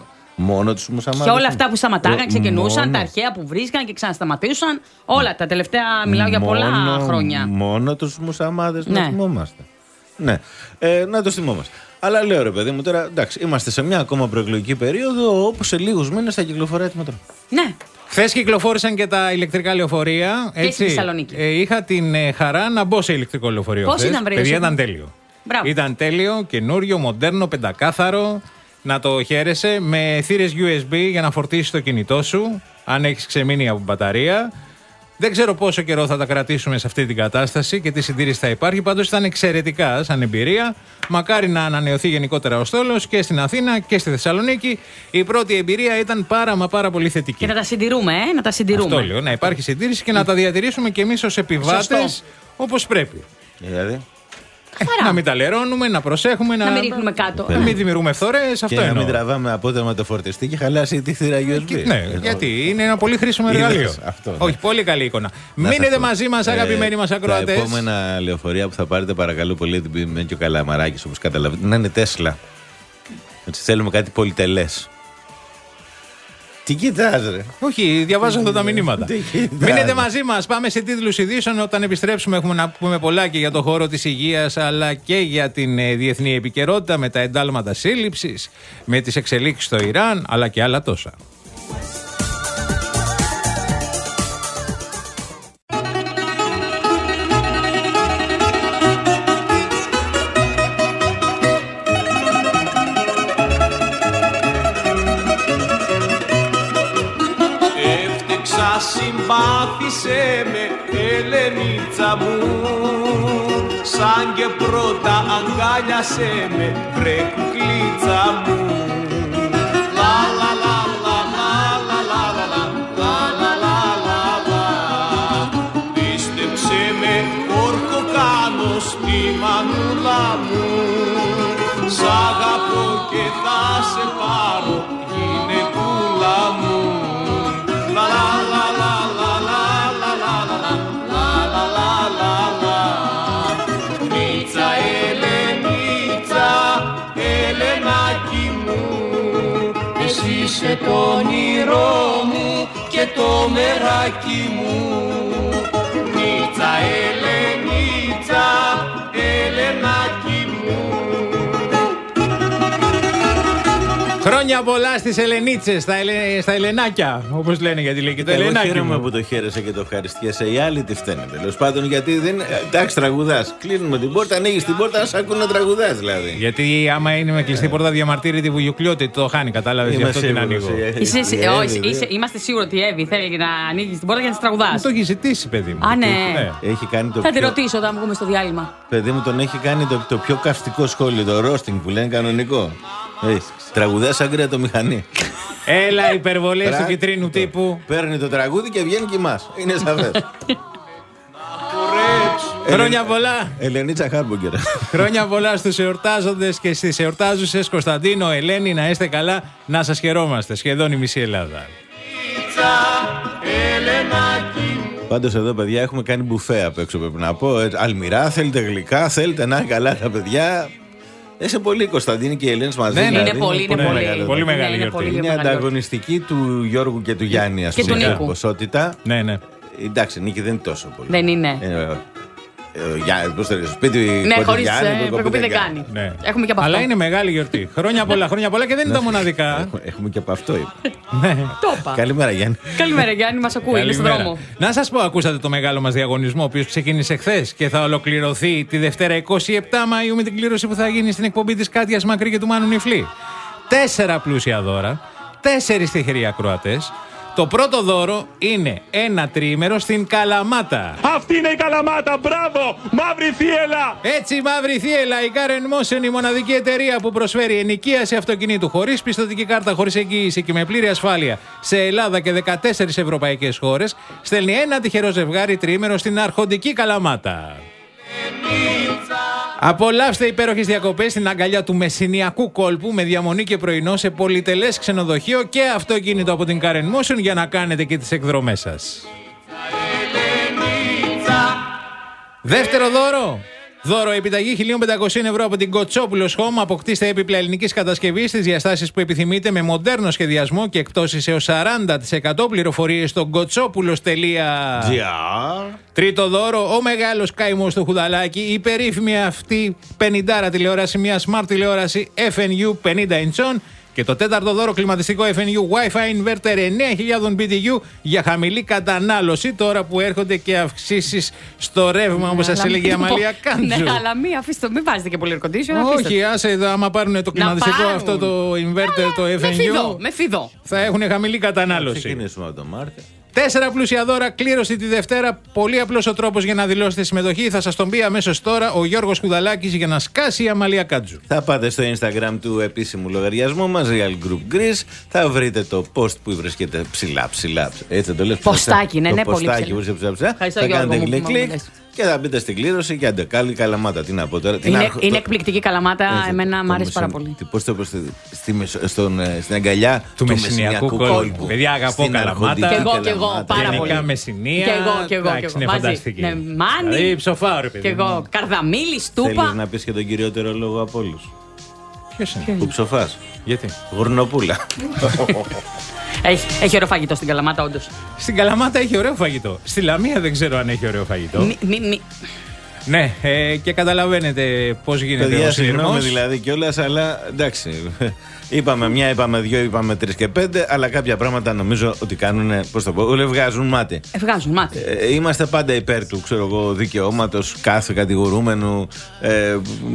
μόνο τους μουσαμάδες. Και όλα αυτά που σταματάγαν, ξεκινούσαν, μόνο... τα αρχαία που βρίσκαν και ξανασταματήσαν. Όλα τα τελευταία, μιλάω για πολλά μόνο, χρόνια. Μόνο τους μουσαμάδες ναι. να θυμόμαστε. Ναι, ε, να το θυμόμαστε. Αλλά λέω ρε παιδί μου τώρα, εντάξει, είμαστε σε μια ακόμα προεκλογική περίοδο όπου σε λίγους μήνες θα κυκλοφορεί το μετρό. Ναι. Χθες κυκλοφόρησαν και τα ηλεκτρικά λεωφορεία. Και στη Θεσσαλονίκη. Ε, είχα την ε, χαρά να μπω σε ηλεκτρικό λεωφορείο. Πώς ήταν, βρε? Παιδιά, ήταν τέλειο. Μπράβο. Ήταν τέλειο, καινούριο, μοντέρνο, πεντακάθαρο. Να το χαίρεσαι με θύρες γιου ες μπι για να φορτίσεις το κινητό σου, αν έχεις ξεμείνει από μπαταρία. Δεν ξέρω πόσο καιρό θα τα κρατήσουμε σε αυτή την κατάσταση και τι συντήρηση θα υπάρχει. Πάντως ήταν εξαιρετικά σαν εμπειρία. Μακάρι να ανανεωθεί γενικότερα ο στόλος και στην Αθήνα και στη Θεσσαλονίκη. Η πρώτη εμπειρία ήταν πάρα μα πάρα πολύ θετική. Και να τα συντηρούμε, ε, να τα συντηρούμε. Αυτό λέω, να υπάρχει συντήρηση και να τα διατηρήσουμε και εμείς ως επιβάτες όπως πρέπει. Δηλαδή. Ε, να μην τα λερώνουμε, να προσέχουμε, να, να μην ρίχνουμε κάτω. Να μην δημιουργούμε φθορές. Αυτό και εννοώ. Να μην τραβάμε απότομα το φορτιστή και χαλάσει τη θύρα γιου ες μπι. Ναι, ε, γιατί είναι ένα πολύ χρήσιμο εργαλείο. Αυτό, ναι. Όχι, πολύ καλή εικόνα. Να μείνετε αυτό. Μαζί μας, αγαπημένοι ε, μας ακροατές. Τα επόμενα λεωφορεία που θα πάρετε, παρακαλώ πολύ, γιατί είναι και ο Καλαμαράκης, όπως καταλαβαίνετε, να είναι Τέσλα. Έτσι θέλουμε κάτι πολυτελές. Τι κοιτάς ρε? Όχι, διαβάζω εδώ τα μηνύματα. Μείνετε μαζί μας, πάμε σε τίτλους ειδήσεων. Όταν επιστρέψουμε έχουμε να πούμε πολλά και για το χώρο της υγείας, αλλά και για την ε, διεθνή επικαιρότητα, με τα εντάλματα σύλληψης, με τις εξελίξεις στο Ιράν, αλλά και άλλα τόσα. Συμπάθησε με, Ελενίτσα μου, σαν και πρώτα αγκάλιασε με, βρε κουκλίτσα μου. Λα λα λα λα λα λα λα λα λα λα λα λα. Πίστεψε με, όρκο κάνω στη μανούλα μου, σ' αγαπώ και θα σε πάρω, γυναικούλα μου. Λα λα λα λα λα λα λα λα λα λα λα λα. Νίτσα, Ελενίτσα, Ελενάκι μου, εσύ είσαι το όνειρό μου και το μεράκι μου. Νίτσα, Ελενίτσα, Ελενάκι μου. Χρόνια πολλά στις Ελενίτσες, στα, ελε... στα Ελενάκια, όπως λένε γιατί λέει και το Ελενάκι. Εγώ χαίρομαι που το χαίρεσαι και το ευχαριστιέσαι. Οι άλλοι τι φταίνε τέλος πάντων, γιατί δεν. Εντάξει, τραγουδάς. Κλείνουμε την πόρτα, ανοίγεις την πόρτα, να σ' ακούν να τραγουδάς δηλαδή. Γιατί άμα είναι με κλειστή πόρτα διαμαρτύρει τη βουγιουκλιώτη, το χάνει, κατάλαβες, γι' αυτό την ανοίγω. Όχι, είμαστε σίγουροι ότι η Εύη θέλει να ανοίγει την πόρτα και να τη τραγουδάς. Το έχει ζητήσει, παιδί μου. Α, ναι. Θα τη ρωτήσω όταν βγούμε στο διάλειμμα. Παιδί μου, τον έχει κάνει το πιο καυστικό σχόλιο, το roasting που λένε κανονικό. Τραγουδά σαν κρεατομηχανή. Έλα, υπερβολές του κυτρίνου τύπου. Παίρνει το τραγούδι και βγαίνει και εμάς. Είναι σαφές. Χρόνια πολλά. Ελενίτσα Χάρμπουγκερ. Χρόνια πολλά στους εορτάζοντες και στις εορτάζουσες. Κωνσταντίνο, Ελένη, να είστε καλά. Να σας χαιρόμαστε. Σχεδόν η μισή Ελλάδα. Πάντως εδώ, παιδιά, έχουμε κάνει μπουφέ απ' έξω, πρέπει να πω. Αλμυρά, θέλετε γλυκά, θέλετε να είναι καλά τα παιδιά. Είσαι πολύ Κωνσταντίνη και η Ελένη μαζί. Ναι, είναι πολύ, είναι πολύ, πολύ, πολύ μεγάλη γιορτή. Είναι, είναι ανταγωνιστική του Γιώργου και του Γιάννη, ας πούμε. Και του Νίκου. Ποσότητα. Ναι, ναι. Εντάξει, Νίκη δεν είναι τόσο πολύ. Δεν είναι. Ε, Για, πώς το σπίτι ναι, χωρίς προκοπή δεν κάνει. Ναι. Έχουμε και από αυτό. Αλλά είναι μεγάλη γιορτή. Χρόνια πολλά, χρόνια πολλά και δεν είναι τα μοναδικά. Έχουμε, έχουμε και από αυτό. Ναι. Το είπα. Καλημέρα, Γιάννη. Καλημέρα, Γιάννη, μας ακούει. Είναι στον δρόμο. Να σας πω, ακούσατε το μεγάλο μας διαγωνισμό, ο οποίος ξεκίνησε χθες και θα ολοκληρωθεί τη Δευτέρα εικοστή επτάτη Μαΐου με την κλήρωση που θα γίνει στην εκπομπή της Κάτιας Μακρύ και του Μάνου Νιφλή. Τέσσερα πλούσια δώρα, τέσσερις τυχεροί ακροατές. Το πρώτο δώρο είναι ένα τριήμερο στην Καλαμάτα. Αυτή είναι η Καλαμάτα, μπράβο! Μαύρη Θίελα! Έτσι, Μαύρη Θίελα, η Car εν Motion, η μοναδική εταιρεία που προσφέρει ενοικίαση αυτοκινήτου χωρίς πιστωτική κάρτα, χωρίς εγγύηση και με πλήρη ασφάλεια σε Ελλάδα και δεκατέσσερις ευρωπαϊκές χώρες, στέλνει ένα τυχερό ζευγάρι τριήμερο στην αρχοντική Καλαμάτα. Απολαύστε υπέροχες διακοπές στην αγκαλιά του μεσηνιακού κόλπου με διαμονή και πρωινό σε πολυτελές ξενοδοχείο και αυτοκίνητο από την Car εν Motion για να κάνετε και τις εκδρομές σας. Δεύτερο δώρο. Δώρο επιταγή χίλια πεντακόσια ευρώ από την Κοτσόπουλος Home. Αποκτήστε έπιπλα ελληνικής κατασκευής στις διαστάσεις που επιθυμείτε με μοντέρνο σχεδιασμό και εκπτώσεις έως σαράντα τοις εκατό. Πληροφορίες στο κοτσόπουλος τελεία τζι άρ. Τρίτο δώρο, ο μεγάλος καημός του Χουδαλάκι. Η περίφημη αυτή πενηντάρα τηλεόραση, μια smart τηλεόραση εφ εν γιου πενήντα inch. Και το τέταρτο δώρο, κλιματιστικό εφ εν γιου Wi-Fi Inverter εννέα χιλιάδες μπι τι γιου για χαμηλή κατανάλωση. Τώρα που έρχονται και αυξήσεις στο ρεύμα, όπως σας έλεγε η Αμαλία Κάντζου. Ναι, αλλά μην αφήστε, μην βάζετε και πολύ air condition. Όχι, άσε, άμα πάρουν το κλιματιστικό αυτό το inverter, το εφ εν γιου. Με φιδό. Θα έχουν χαμηλή κατανάλωση. Ξεκινήσουμε από το Μάρτιο. Τέσσερα πλούσια δώρα, κλήρωση τη Δευτέρα. Πολύ απλός ο τρόπος για να δηλώσετε συμμετοχή. Θα σας τον πει αμέσως τώρα ο Γιώργος Κουδαλάκης για να σκάσει η Αμαλία Κάτζου. Θα πάτε στο Instagram του επίσημου λογαριασμού μας, Real Group Greece. Θα βρείτε το post που βρίσκεται ψηλά, ψηλά. Έτσι το λες. Ποστάκι, ναι, ναι, πολύ ψηλά. Ψηλά, ψηλά. Θα κάνετε κλικ, κλικ και θα μπείτε στην κλήρωση και αντεκάλει Καλαμάτα. Τι να πω τώρα. Είναι, αρχ... είναι εκπληκτική Καλαμάτα. Έτσι, εμένα μου αρέσει πάρα πολύ. Πώς το πω, στην αγκαλιά του, του μεσηνιακού κόλπου. Παιδιά, αγαπώ Καλαμάτα. Και εγώ, και εγώ. Πάρα πολύ. Γενικά Μεσσηνία. Και εγώ, και εγώ. Εντάξει, είναι φανταστική. Ναι, Μάνι. Δηλαδή, ψοφάω, ρε παιδί. Και εγώ. Καρδαμίλη, Στούπα. Θέλεις να πεις και τον κυριότερο λόγο από όλους. Ποιος είναι? Που ψοφάς. Γιατί? Γουρνοπούλα. Έχει, έχει ωραίο φαγητό στην Καλαμάτα, όντως. Στην Καλαμάτα έχει ωραίο φαγητό. Στη Λαμία δεν ξέρω αν έχει ωραίο φαγητό. Μη, μη, μη. Ναι, ε, και καταλαβαίνετε πώς γίνεται. Παιδιά, ο συγγνώμη δηλαδή κιόλας, αλλά εντάξει. Είπαμε μια, είπαμε δύο, είπαμε τρεις και πέντε, αλλά κάποια πράγματα νομίζω ότι κάνουν, πώς το πω, όλοι βγάζουν μάτι. Ε, βγάζουν μάτι. Ε, είμαστε πάντα υπέρ του, ξέρω εγώ, δικαιώματος κάθε κατηγορούμενου, ε,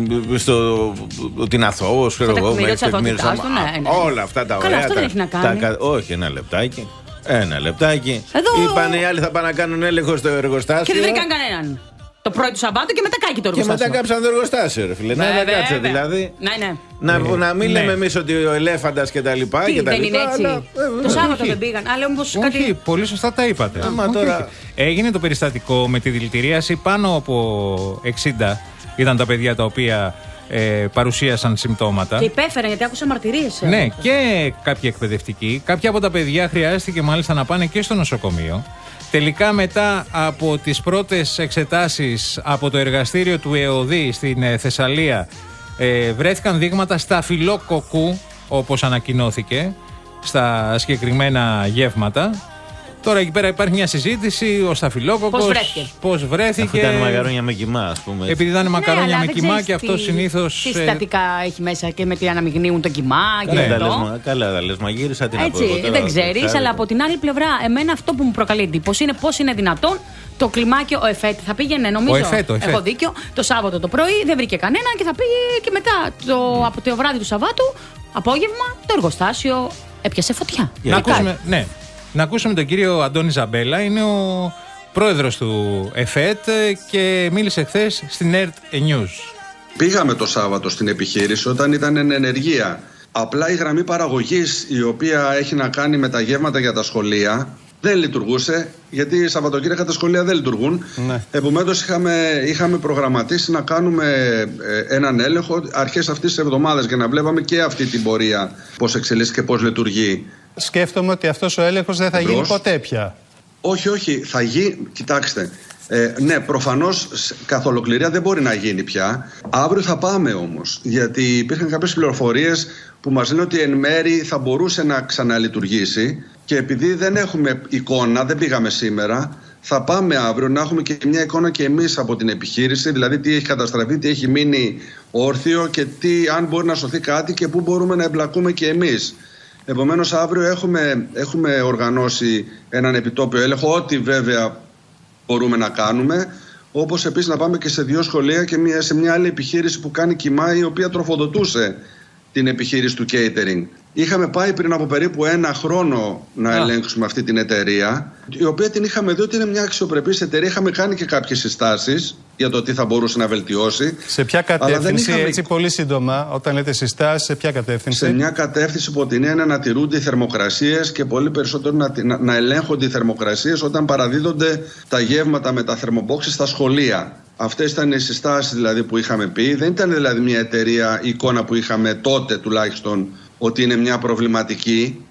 στο ότι είναι αθώος, ξέρω εγώ, μέχρι το τεκμήριο. Όλα αυτά τα ωραία. Καλά, αυτό δεν έχει να κάνει. Τα, όχι, ένα λεπτάκι. Ένα λεπτάκι. Εδώ... Είπαν οι άλλοι θα πάνε να κάνουν έλεγχο στο εργοστάσιο. Και δεν βρήκαν κανέναν. Το πρωί του Σαββάτου και μετά κάκι το εργοστάσιο. Και μετά κάψαν το εργοστάσιο, ρε φίλε. Βέβαια, να κάτσε δηλαδή. Ναι, ναι. Να, ναι, να μην ναι. λέμε εμείς ότι ο ελέφαντας και τα λοιπά. Τι, και τα δεν λοιπά, είναι έτσι. Αλλά... Το Σάββατο δεν πήγαν. Αλλά όμως όχι, κάτι... πολύ σωστά τα είπατε. Άμα τώρα... Έγινε το περιστατικό με τη δηλητηρίαση πάνω από εξήντα. Ήταν τα παιδιά τα οποία ε, παρουσίασαν συμπτώματα. Και υπέφεραν γιατί άκουσα μαρτυρίες. Ναι, και κάποιοι εκπαιδευτικοί. Κάποια από τα παιδιά χρειάστηκε μάλιστα να πάνε και στο νοσοκομείο. Τελικά μετά από τις πρώτες εξετάσεις από το εργαστήριο του ΕΟΔΗ στην ε, Θεσσαλία ε, βρέθηκαν δείγματα σταφυλοκοκκού, όπως ανακοινώθηκε, στα συγκεκριμένα γεύματα. Τώρα εκεί πέρα υπάρχει μια συζήτηση, ο σταφυλόκοκκος. Πώς βρέθηκε. Πώς βρέθηκε. Αφού ήταν μακαρόνια με κιμά, ας πούμε. Επειδή ήταν μακαρόνια ναι, με κιμά και αυτό συνήθως. Τι συστατικά έχει μέσα και με τι αναμειγνύουν το κιμά και ναι, αυτό. Καλά, τα λες μαγείρισα, τι να πω. Έτσι, δεν ξέρεις, αλλά από την άλλη πλευρά, εμένα αυτό που μου προκαλεί εντύπωση είναι πώς είναι δυνατόν το κλιμάκιο, ο ΕΦΕΤ θα πήγαινε, νομίζω. Ο ΕΦΕΤ, ο ΕΦΕΤ. Έχω δίκιο. Το Σάββατο το πρωί δεν βρήκε κανένα και θα πήγε και μετά το, από το βράδυ του Σαββάτου, απόγευμα, το εργοστάσιο έπιασε φωτιά. Να ακούσουμε, ναι. Να ακούσουμε τον κύριο Αντώνη Ζαμπέλα, είναι ο πρόεδρος του ΕΦΕΤ και μίλησε χθες στην ΕΡΤ News. Πήγαμε το Σάββατο στην επιχείρηση όταν ήταν εν ενεργεία. Απλά η γραμμή παραγωγής, η οποία έχει να κάνει με τα γεύματα για τα σχολεία, δεν λειτουργούσε, γιατί Σαββατοκύριακα τα σχολεία δεν λειτουργούν. Ναι. Επομένως είχαμε, είχαμε προγραμματίσει να κάνουμε ε, έναν έλεγχο αρχές αυτής της εβδομάδας για να βλέπαμε και αυτή την πορεία, πώς εξελίσσεται και πώς λειτουργεί. Σκέφτομαι ότι αυτός ο έλεγχος δεν θα Εμπρός. γίνει ποτέ πια. Όχι, όχι, θα γίνει, κοιτάξτε. Ε, ναι, προφανώς καθ' ολοκληρία δεν μπορεί να γίνει πια. Αύριο θα πάμε όμως, γιατί υπήρχαν κάποιες πληροφορίες που μας λένε ότι εν μέρη θα μπορούσε να ξαναλειτουργήσει και επειδή δεν έχουμε εικόνα, δεν πήγαμε σήμερα, θα πάμε αύριο να έχουμε και μια εικόνα και εμείς από την επιχείρηση, δηλαδή τι έχει καταστραφεί, τι έχει μείνει όρθιο και τι, αν μπορεί να σωθεί κάτι και πού μπορούμε να εμπλακούμε και εμείς. Επομένως αύριο έχουμε, έχουμε οργανώσει έναν επιτόπιο έλεγχο, ό,τι βέβαια μπορούμε να κάνουμε, όπως επίσης να πάμε και σε δύο σχολεία και μια, σε μια άλλη επιχείρηση που κάνει κοιμά, η οποία τροφοδοτούσε την επιχείρηση του catering. Είχαμε πάει πριν από περίπου ένα χρόνο να Α. ελέγξουμε αυτή την εταιρεία, η οποία την είχαμε δει ότι είναι μια αξιοπρεπής εταιρεία. Είχαμε κάνει και κάποιες συστάσεις για το τι θα μπορούσε να βελτιώσει. Σε ποια κατεύθυνση, είχαμε... έτσι πολύ σύντομα, όταν λέτε συστάσεις, σε ποια κατεύθυνση? Σε μια κατεύθυνση που την είναι να τηρούνται οι θερμοκρασίες και πολύ περισσότερο να, να, να ελέγχονται οι θερμοκρασίες όταν παραδίδονται τα γεύματα με τα θερμομπόξεις στα σχολεία. Αυτές ήταν οι συστάσεις δηλαδή που είχαμε πει. Δεν ήταν δηλαδή μια εταιρεία, η εικόνα που είχαμε τότε τουλάχιστον, ότι είναι μια προβληματική.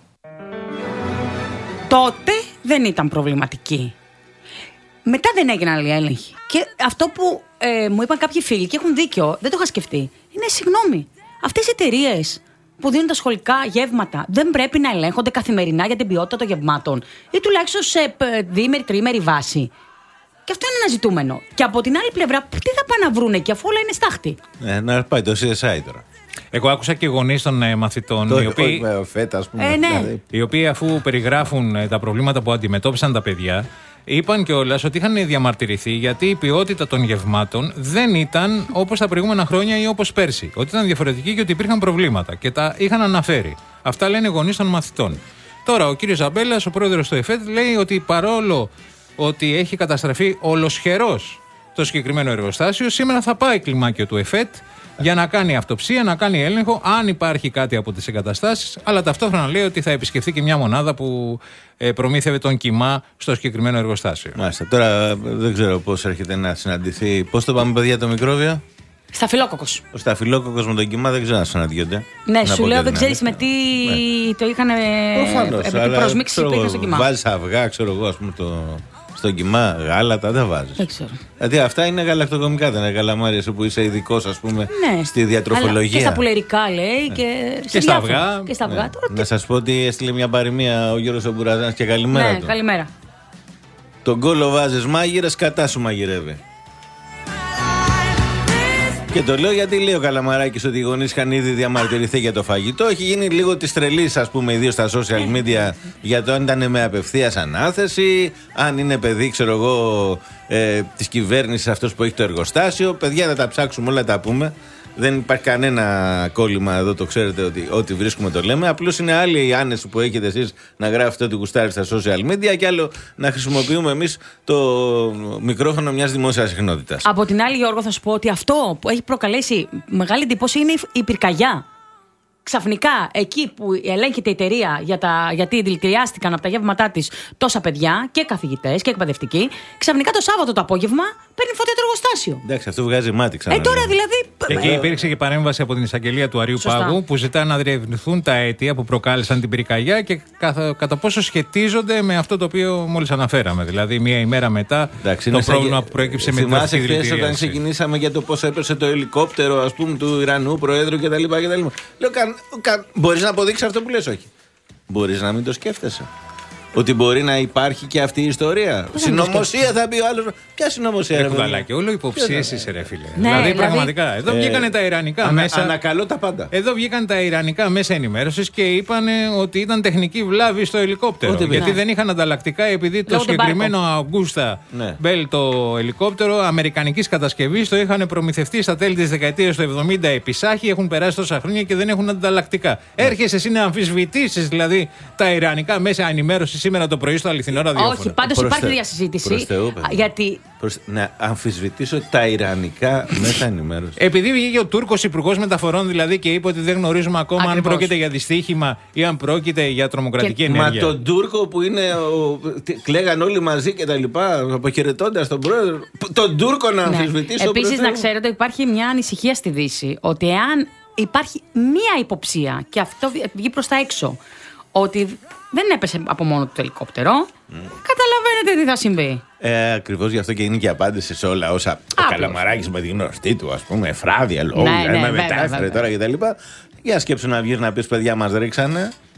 Τότε δεν ήταν προβληματική. Μετά δεν έγιναν άλλοι έλεγχοι. Και αυτό που ε, μου είπαν κάποιοι φίλοι και έχουν δίκιο, δεν το είχα σκεφτεί, είναι συγγνώμη. Αυτές οι εταιρείες που δίνουν τα σχολικά γεύματα δεν πρέπει να ελέγχονται καθημερινά για την ποιότητα των γευμάτων ή τουλάχιστον σε διήμερη, τριήμερη βάση. Και αυτό είναι ένα ζητούμενο. Και από την άλλη πλευρά, τι θα πάνε να βρούνε και αφού όλα είναι στάχτη. Ε, να πάει το σι ες άι τώρα. Εγώ άκουσα και γονείς των ε, μαθητών, το, οι, οποίοι, ο, φέτα, ας πούμε, ε, ναι. δηλαδή. οι οποίοι αφού περιγράφουν ε, τα προβλήματα που αντιμετώπισαν τα παιδιά, είπαν κιόλας ότι είχαν διαμαρτυρηθεί γιατί η ποιότητα των γευμάτων δεν ήταν όπως τα προηγούμενα χρόνια ή όπως πέρσι. Ότι ήταν διαφορετική και ότι υπήρχαν προβλήματα και τα είχαν αναφέρει. Αυτά λένε γονείς των μαθητών. Τώρα ο κύριος Ζαμπέλας, ο πρόεδρος του ΕΦΕΤ, λέει ότι παρόλο ότι έχει καταστραφεί ολοσχερός το συγκεκριμένο εργοστάσιο, σήμερα θα πάει κλιμάκιο του ΕΦΕΤ για να κάνει αυτοψία, να κάνει έλεγχο αν υπάρχει κάτι από τις εγκαταστάσεις, αλλά ταυτόχρονα λέει ότι θα επισκεφθεί και μια μονάδα που ε, προμήθευε τον κοιμά στο συγκεκριμένο εργοστάσιο. Μάλιστα. Τώρα δεν ξέρω πώς έρχεται να συναντηθεί. Πώς το πάμε, παιδιά, το μικρόβιο? Σταφυλόκοκος. Ο σταφυλόκοκος με τον κοιμά δεν ξέρω να συναντιόνται. Ναι, σου λέω δεν ξέρεις με τι ναι. το είχαν προσμίξει που είχαν στο κοιμά. Βάζεις αυγά, ξέρω εγώ, ας πούμε, το... στον κοιμά, γάλατα, δεν βάζεις. Δεν ξέρω. Δηλαδή αυτά είναι γαλακτοκομικά, δεν είναι καλαμάρια που είσαι ειδικός, ας πούμε, ναι. στη διατροφολογία. Αλλά και στα πουλερικά λέει ναι. και, και στα αυγά. Και στα αυγά. Ναι. Τώρα, να σας πω ότι έστειλε μια παροιμία ο Γιώργος ο Μπουραζάνης και καλημέρα ναι, του. καλημέρα. Τον κόλλο βάζεις μάγειρας, κατά σου μαγειρεύει. Και το λέω γιατί λέει ο Καλαμαράκης ότι οι γονείς είχαν ήδη διαμαρτυρηθεί για το φαγητό. Έχει γίνει λίγο της τρελής, ας πούμε, ιδίως στα social media, για το αν ήταν με απευθείας ανάθεση, αν είναι παιδί, ξέρω εγώ, ε, της κυβέρνησης αυτός που έχει το εργοστάσιο. Παιδιά, θα τα ψάξουμε όλα, τα πούμε. Δεν υπάρχει κανένα κόλλημα εδώ, το ξέρετε ότι ό,τι βρίσκουμε το λέμε. Απλώς είναι άλλη η άνεση που έχετε εσείς να γράφετε ό,τι γουστάρει στα social media και άλλο να χρησιμοποιούμε εμείς το μικρόφωνο μιας δημόσιας συχνότητας. Από την άλλη, Γιώργο, θα σου πω ότι αυτό που έχει προκαλέσει μεγάλη εντύπωση είναι η πυρκαγιά. Ξαφνικά, εκεί που ελέγχεται η εταιρεία για τα, γιατί δηλητηριάστηκαν από τα γεύματά της τόσα παιδιά και καθηγητές και εκπαιδευτικοί, ξαφνικά το Σάββατο το απόγευμα παίρνει φωτιά το εργοστάσιο. Εντάξει, αυτό βγάζει μάτι ξανά. Ε, τώρα δηλαδή. Εκεί υπήρξε και παρέμβαση από την εισαγγελία του Αριού Σωστά. Πάγου που ζητά να διερευνηθούν τα αίτια που προκάλεσαν την πυρκαγιά και κατά, κατά πόσο σχετίζονται με αυτό το οποίο μόλις αναφέραμε. Δηλαδή, μία ημέρα μετά Εντάξει, το πρόβλημα σαν... που προέκυψε με την αρχή δηλητηρίαση. Όταν ξεκινήσαμε για το πώς έπεσε το ελικόπτερο, ας πούμε, του Ιρανού Προέδρου κτλ. Λέω, μπορείς να αποδείξεις αυτό που λες? Όχι. Μπορείς να μην το σκέφτεσαι? Ότι μπορεί να υπάρχει και αυτή η ιστορία. Συνωμοσία θα πει ο άλλος. Ποια συνωμοσία? Ρε κουβαλάκι, όλο υποψίες είσαι, ρε φίλε. Ναι, δηλαδή, δηλαδή πραγματικά. Εδώ ε, βγήκανε τα ιρανικά ανα, μέσα. Ανακαλώ τα πάντα. Εδώ βγήκαν τα ιρανικά μέσα ενημέρωσης και είπαν ότι ήταν τεχνική βλάβη στο ελικόπτερο. Ότι γιατί ναι. δεν είχαν ανταλλακτικά, επειδή το συγκεκριμένο Αγκούστα ναι. Μπέλ το ελικόπτερο αμερικανικής κατασκευής το είχαν προμηθευτεί στα τέλη της δεκαετίας του εβδομήντα επί Σάχη. Έχουν περάσει τόσα χρόνια και δεν έχουν ανταλλακτικά. Ναι. Έρχεσαι εσύ να αμφισβητήσεις δηλαδή τα ιρανικά μέσα ενημέρωσης σήμερα το πρωί στο αληθινό ραδιόφωνο? Όχι, πάντως υπάρχει διασυζήτηση. Γιατί. Προς, να αμφισβητήσω τα ιρανικά μέσα ενημέρωση. Επειδή βγήκε ο Τούρκος υπουργός μεταφορών δηλαδή και είπε ότι δεν γνωρίζουμε ακόμα Ακριβώς. αν πρόκειται για δυστύχημα ή αν πρόκειται για τρομοκρατική και... ενέργεια. Μα τον Τούρκο που είναι. Ο... Κλαίγαν όλοι μαζί και τα λοιπά, αποχαιρετώντας τον πρόεδρο. Τον Τούρκο να αμφισβητήσω. Ναι. Επίσης, να ξέρετε, υπάρχει μια ανησυχία στη Δύση ότι εάν υπάρχει μία υποψία και αυτό βγει προς τα έξω, ότι δεν έπεσε από μόνο το ελικόπτερο, mm. καταλαβαίνετε τι θα συμβεί. Ε, ακριβώς γι' αυτό και είναι και η απάντηση σε όλα όσα. Ο Καλαμαράκης με τη γνωστή του, ας πούμε, εφράδια λόγια, ναι, ναι, με μετάφερε τώρα κτλ. Για σκέψου να βγεις να πεις, παιδιά, μας ρίξανε.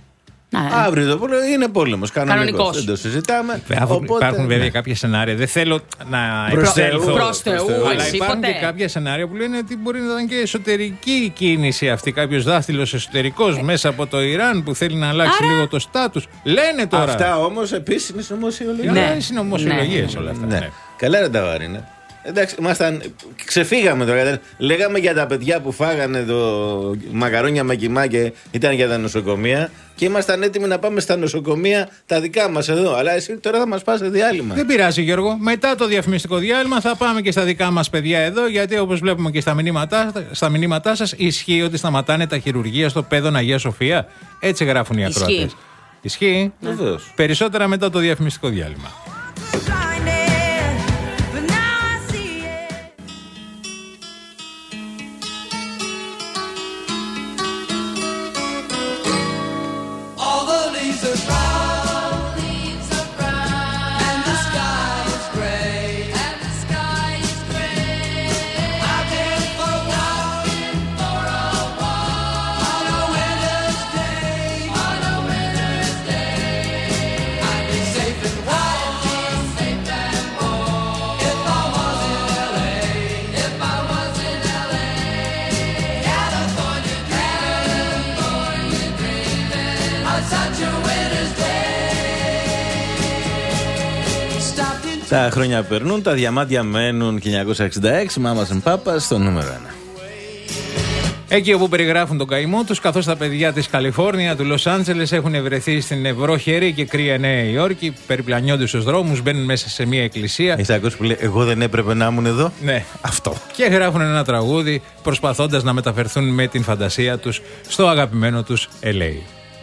Ναι. Αύριο το πόλεμο είναι πόλεμος. Κανονικός. Δεν το συζητάμε. Οπότε, υπάρχουν βέβαια ναι. κάποια σενάρια. Δεν θέλω να προσθέλθω. Προς Θεού. Αλλά υπάρχουν και κάποια σενάρια που λένε ότι μπορεί να ήταν και εσωτερική κίνηση αυτή. Κάποιος δάχτυλος εσωτερικός μέσα από το Ιράν που θέλει να αλλάξει Άρα... λίγο το στάτους. Λένε τώρα. Αυτά όμως επίσης είναι συνωμοσιολογίες. Ναι, είναι συνωμοσιολογίες όλα αυτά. Ναι. Καλά ρε Ταβάρη, ναι. Εντάξει, ήμασταν, ξεφύγαμε τώρα. Λέγαμε για τα παιδιά που φάγανε το μακαρόνια με κιμά και ήταν για τα νοσοκομεία. Και ήμασταν έτοιμοι να πάμε στα νοσοκομεία τα δικά μας εδώ. Αλλά εσύ τώρα θα μας πας σε διάλειμμα. Δεν πειράζει, Γιώργο. Μετά το διαφημιστικό διάλειμμα θα πάμε και στα δικά μας παιδιά εδώ. Γιατί όπως βλέπουμε και στα μηνύματά, στα μηνύματά σας, ισχύει ότι σταματάνε τα χειρουργεία στο Παιδόν Αγία Σοφία. Έτσι γράφουν οι ακροατές. Ισχύει. Ισχύει. Βεβαίως. Περισσότερα μετά το διαφημιστικό διάλειμμα. Τα χρόνια περνούν, τα διαμάντια μένουν. χίλια εννιακόσια εξήντα έξι, Mamas and Papas στο νούμερο ένα. Εκεί όπου περιγράφουν τον καημό τους, καθώς τα παιδιά της Καλιφόρνια, του Λος Άντζελες έχουν βρεθεί στην ευρόχερη και κρύα Νέα Υόρκη, περιπλανιόνται στους δρόμους, μπαίνουν μέσα σε μια εκκλησία. Έχεις ακούσει που λέει εγώ δεν έπρεπε να ήμουν εδώ? Ναι, αυτό. Και γράφουν ένα τραγούδι προσπαθώντας να μεταφερθούν με την φαντασία τους στο αγαπημένο τους ελ έι.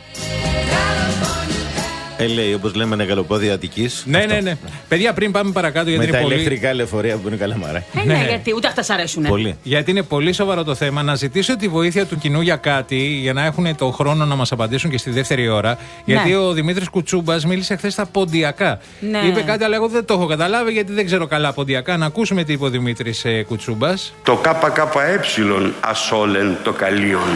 ελ έι, όπως λέμε, μεγαλοπόδια Αττικής. Ναι, ναι, ναι. Παιδιά, πριν πάμε παρακάτω, γιατί με είναι τα πολύ... ηλεκτρικά λεωφορεία που είναι καλαμάρα. Ε, ναι, ναι, γιατί ούτε αυτά σ' αρέσουν. Πολύ. Γιατί είναι πολύ σοβαρό το θέμα. Να ζητήσω τη βοήθεια του κοινού για κάτι, για να έχουν το χρόνο να μας απαντήσουν και στη δεύτερη ώρα. Ναι. Γιατί ο Δημήτρης Κουτσούμπας μίλησε χθες στα ποντιακά. Ναι. Είπε κάτι, αλλά εγώ δεν το έχω καταλάβει, γιατί δεν ξέρω καλά ποντιακά. Να ακούσουμε τι είπε ο Δημήτρης ε, Κουτσούμπας. Το ΚΚΕ ασόλεν το καλίον.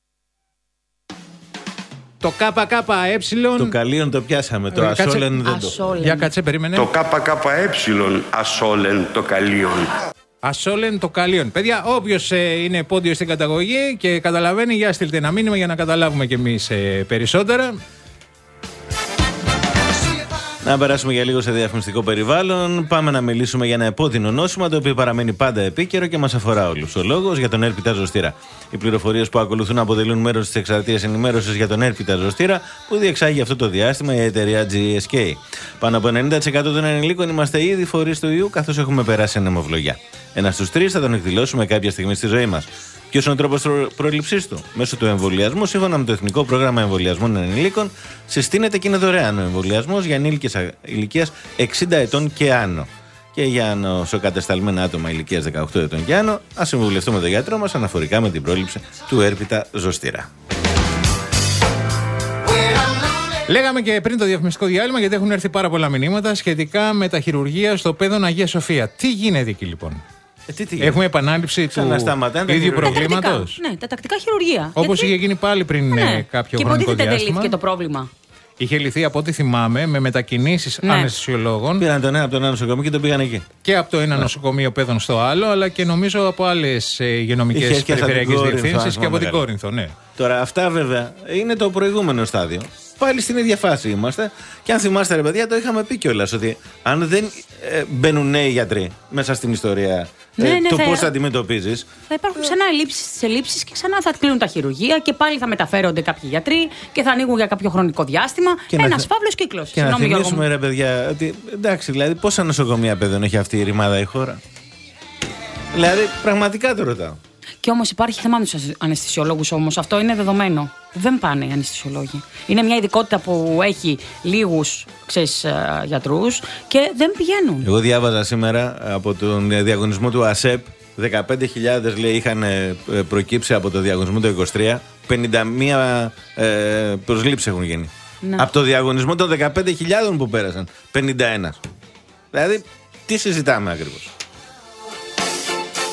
Το ΚΚΕ. Το καλίον το πιάσαμε. Το κάτσε... ασόλεν δεν το. Για κάτσε, περίμενε. Το ΚΚΕ ασόλεν το καλίον. Ασόλεν το καλίον. Παιδιά, όποιος ε, είναι πόντιο στην καταγωγή και καταλαβαίνει, για στείλτε ένα μήνυμα για να καταλάβουμε κι εμείς ε, περισσότερα. Να περάσουμε για λίγο σε διαφημιστικό περιβάλλον. Πάμε να μιλήσουμε για ένα επώδυνο νόσημα το οποίο παραμένει πάντα επίκαιρο και μας αφορά όλους. Ο λόγος για τον έρπιτα ζωστήρα. Οι πληροφορίες που ακολουθούν αποτελούν μέρος της εξαρτίας ενημέρωσης για τον έρπιτα ζωστήρα που διεξάγει αυτό το διάστημα η εταιρεία τζι ες κέι. Πάνω από ενενήντα τοις εκατό των ενηλίκων είμαστε ήδη φορείς του ιού, καθώς έχουμε περάσει ανεμοβλογιά. Ένα στους τρεις θα τον εκδηλώσουμε κάποια στιγμή στη ζωή μας. Ποιος είναι ο τρόπος πρόληψής του? Μέσω του εμβολιασμού, σύμφωνα με το Εθνικό Πρόγραμμα Εμβολιασμών Ενηλίκων, συστήνεται και είναι δωρεάν ο εμβολιασμός για ενήλικες ηλικίας εξήντα ετών και άνω. Και για νοσοκατεσταλμένα άτομα ηλικίας δεκαοκτώ ετών και άνω, ας συμβουλευτούμε τον γιατρό μας αναφορικά με την πρόληψη του έρπιτα ζωστήρα. Λέγαμε και πριν το διαφημιστικό διάλειμμα, γιατί έχουν έρθει πάρα πολλά μηνύματα σχετικά με τα χειρουργεία στο Παιδόν Αγία Σοφία. Τι γίνεται εκεί λοιπόν? Ε, τι, τι Έχουμε επανάληψη του ίδιου προβλήματος. Ναι, τα τακτικά χειρουργεία. Όπως γιατί... είχε γίνει πάλι πριν ναι. κάποιο και χρονικό διάστημα. Και υποτίθεται το πρόβλημα. Είχε λυθεί από ό,τι θυμάμαι με μετακινήσεις ναι. αναισθησιολόγων. Πήραν τον ένα από τον ένα νοσοκομείο και τον πήγαν εκεί. Και από το ένα ναι. νοσοκομείο Παιδών στο άλλο, αλλά και νομίζω από άλλες υγειονομικές περιφερειακές διευθύνσεις και από την Κόρινθο. Ναι. Τώρα αυτά βέβαια είναι το προηγούμενο στάδιο. Πάλι στην ίδια φάση είμαστε. Και αν θυμάστε, ρε παιδιά, το είχαμε πει κιόλας ότι αν δεν ε, μπαίνουν νέοι γιατροί μέσα στην ιστορία, ναι, ε, ναι, το θα... πώς θα αντιμετωπίζεις. Θα υπάρχουν ξανά ελλείψεις στις ελλείψεις και ξανά θα κλείνουν τα χειρουργεία και πάλι θα μεταφέρονται κάποιοι γιατροί και θα ανοίγουν για κάποιο χρονικό διάστημα. Ένας να... φαύλος κύκλος. Και Συγνώμη, να θυμίσουμε, ρε παιδιά, ότι εντάξει, δηλαδή πόσα νοσοκομεία παιδών έχει αυτή η ρημάδα η χώρα. Δηλαδή, πραγματικά το ρωτάω. Και όμως υπάρχει θέμα με τους αναισθησιολόγους όμως. Αυτό είναι δεδομένο. Δεν πάνε οι αναισθησιολόγοι. Είναι μια ειδικότητα που έχει λίγους, ξέρεις, γιατρούς και δεν πηγαίνουν. Εγώ διάβαζα σήμερα από τον διαγωνισμό του ΑΣΕΠ. δεκαπέντε χιλιάδες λέει είχαν προκύψει από το διαγωνισμό του είκοσι τρία. πενήντα μία ε, προσλήψεις έχουν γίνει. Ναι. Από το διαγωνισμό των δεκαπέντε χιλιάδες που πέρασαν. πενήντα ένα. Δηλαδή, τι συζητάμε ακριβώς?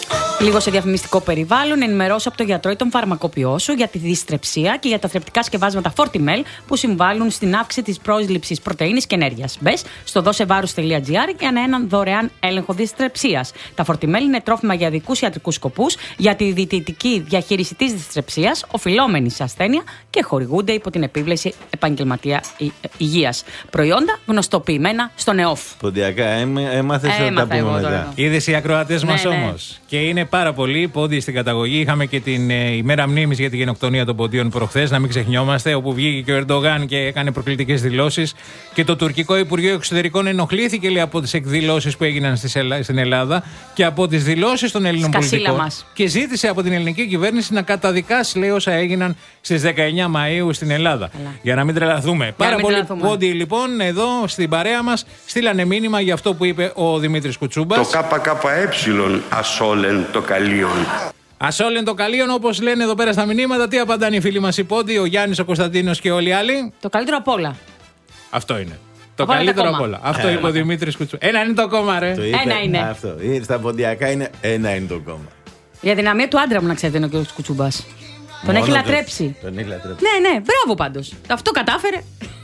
Λίγο σε διαφημιστικό περιβάλλον, ενημερώσω από τον γιατρό ή τον φαρμακοποιό σου για τη δυστρεψία και για τα θρεπτικά σκευάσματα Fortimel που συμβάλλουν στην αύξηση της πρόσληψης πρωτεΐνης και ενέργειας. Μπες στο δώσεβάρους τελεία τζι άρ για έναν δωρεάν έλεγχο δυστρεψίας. Τα Fortimel είναι τρόφιμα για ειδικούς ιατρικούς σκοπούς, για τη διαιτητική διαχείριση της δυστρεψίας, οφειλόμενη σε ασθένεια και χορηγούνται υπό την επίβλεψη επαγγελματία υγείας. Προϊόντα γνωστοποιημένα στον ΕΟΦ. Ποντιακά, έμαθες να τα πούμε μετά. Είδες οι ακροατές μας ναι, ναι. όμως. Και είναι πάρα πολλοί πόντιοι στην καταγωγή. Είχαμε και την ε, ημέρα μνήμης για τη γενοκτονία των ποντίων προχθές, να μην ξεχνιόμαστε, όπου βγήκε και ο Ερντογάν και έκανε προκλητικές δηλώσεις. Και το τουρκικό Υπουργείο Εξωτερικών ενοχλήθηκε, λέει, από τις εκδηλώσεις που έγιναν στις Ελλά... στην Ελλάδα και από τις δηλώσεις των Ελλήνων πολιτικών. Μας. Και ζήτησε από την ελληνική κυβέρνηση να καταδικάσει, λέει, όσα έγιναν στις δεκαεννιά Μαΐου στην Ελλάδα. Καλά. Για να μην τρελαθούμε. Για πάρα πολλοί πόντιοι λοιπόν εδώ στην παρέα μας στείλανε μήνυμα για αυτό που είπε ο Δημήτρης Κουτσούμπας. Το ΚΚΕ ασόλεν το καλίον. Ασόλεν το καλίον, όπως λένε εδώ πέρα στα μηνύματα. Τι απαντάνε οι φίλοι μας οι πόντιοι, ο Γιάννης, ο Κωνσταντίνος και όλοι οι άλλοι? Το καλύτερο απ' όλα. Αυτό είναι. Το Βάλε καλύτερο απ' όλα. Αυτό είπε ο Δημήτρης Κουτσούμπας. Ένα είναι το κόμμα, ρε. Το είπε, ένα είναι. Αυτό. Στα ποντιακά είναι ένα είναι το κόμμα. Η αδυναμία του άντρα μου, να ξέρετε, είναι ο κ. Κουτσούμπας. Τον έχει λατρέψει. Τον έχει λατρέψει. Ναι, ναι, μπράβο πάντως. Αυτό κατάφερε.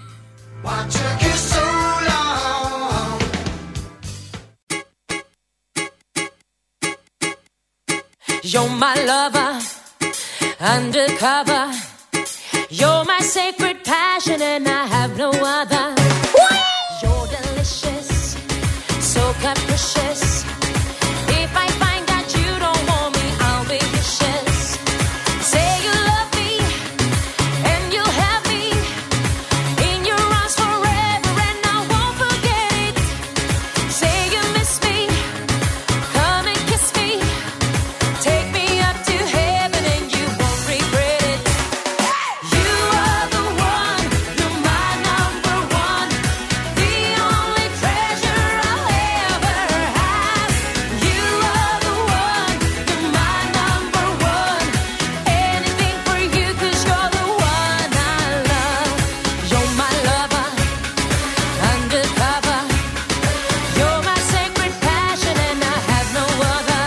You're my lover, undercover. You're my sacred passion and I have no other. You're delicious, so capricious. If I find that you don't want me, I'll be vicious. Say you love me and you'll have me in your arms forever and I won't forget it. Say you miss me, come and kiss me. Take me up to heaven and you won't regret it. You are the one, you're my number one, the only treasure I'll ever have. You are the one, you're my number one, anything for you 'cause you're the one I love. You're my lover, undercover. You're my sacred passion and I have no other.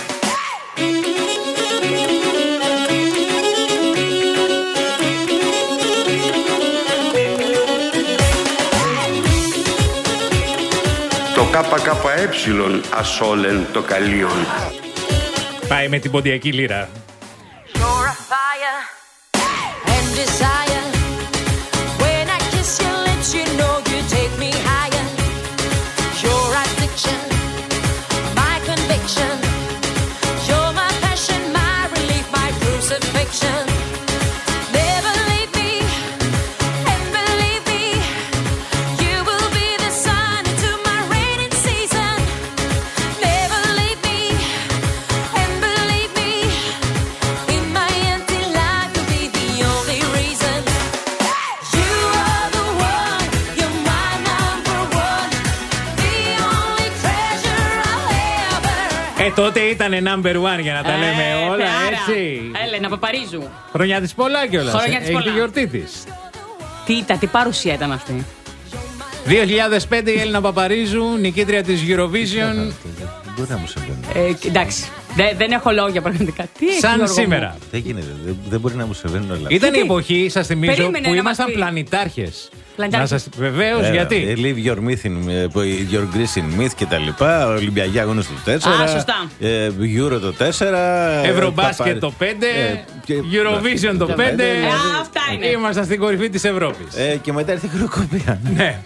Το ΚΚΕ ασόλεν το καλίον. Πάει με την ποντιακή λύρα. You're a fire and desire. When I kiss your lips, you know you take me higher. Your addiction, my conviction. You're my passion, my relief, my crucifixion. Never leave me, and believe me, you will be the sun into my rainy season. Never leave me, and believe me, in my empty life you'll be the only reason. You are the one, you're my number one, the only treasure I'll ever. Ε, τότε ήταν number one για να τα λέμε όλα, έτσι. Έλενα Παπαρίζου. Χρονιά της πολλά κιόλας. Χρονιά της Έχει πολλά. τη γιορτή της. Τι ήταν, τι παρουσία ήταν αυτή. δύο χιλιάδες πέντε η Έλληνα Παπαρίζου, νικήτρια της Eurovision. Δεν μπορεί να μου συμβαίνει. Ε, εντάξει, δεν, δεν έχω λόγια πραγματικά. Τι έχει, Σαν Γιώργο μου? σήμερα. Δεν γίνεται, δεν, δεν μπορεί να μου συμβαίνουν όλα. Ήταν η εποχή, σας θυμίζω, Περίμενε που να ήμασταν μας πει. πλανητάρχες. Πλανητάρχες. Να σας... Βεβαίως, γιατί. Ε, Leave your myth in, ε, your Greece in myth και τα λοιπά. Ολυμπιακοί αγώνες του τέσσερα. Α, σωστά. Ε, Euro το τέσσερα. Ευρωμπάσκετ το πέντε. ε, και- Eurovision το το πέντε. πέντε, δηλαδή. Α, αυτά είναι. Ήμασταν στην κορυφή της Ευρώπης. Ε, και μετά ήρθε η χρεοκοπία. Ναι.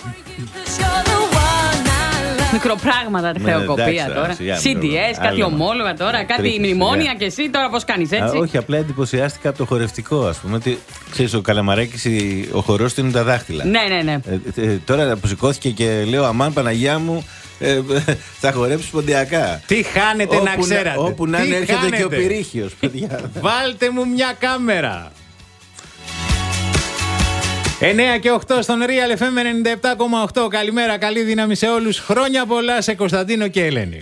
Μικροπράγματα, Ναι, χρεοκοπία εντάξει, τώρα. σιγά, σι ντι ες, άλλο. κάτι ομόλογα τώρα, Ε, κάτι τρίχει, μνημόνια σιγά. και εσύ τώρα πώς κάνεις Α, έτσι. όχι, απλά εντυπωσιάστηκα από το χορευτικό, ας πούμε. Ότι ξέρεις, ο Καλαμαράκης, η- ο χορός του είναι τα δάχτυλα. Ναι, ναι, ναι. Ε, ε, τώρα που σηκώθηκε και λέω, αμάν Παναγιά μου, ε, θα χορέψει ποντιακά. Τι χάνετε να Όπου ξέρατε. Όπου να Τι είναι έρχεται χάνετε. και ο Πυρίχιος, παιδιά. Βάλτε μου μια κάμερα. εννέα και οκτώ στον Real εφ εμ ενενήντα επτά κόμμα οκτώ. Καλημέρα, καλή δύναμη σε όλους. Χρόνια πολλά σε Κωνσταντίνο και Ελένη.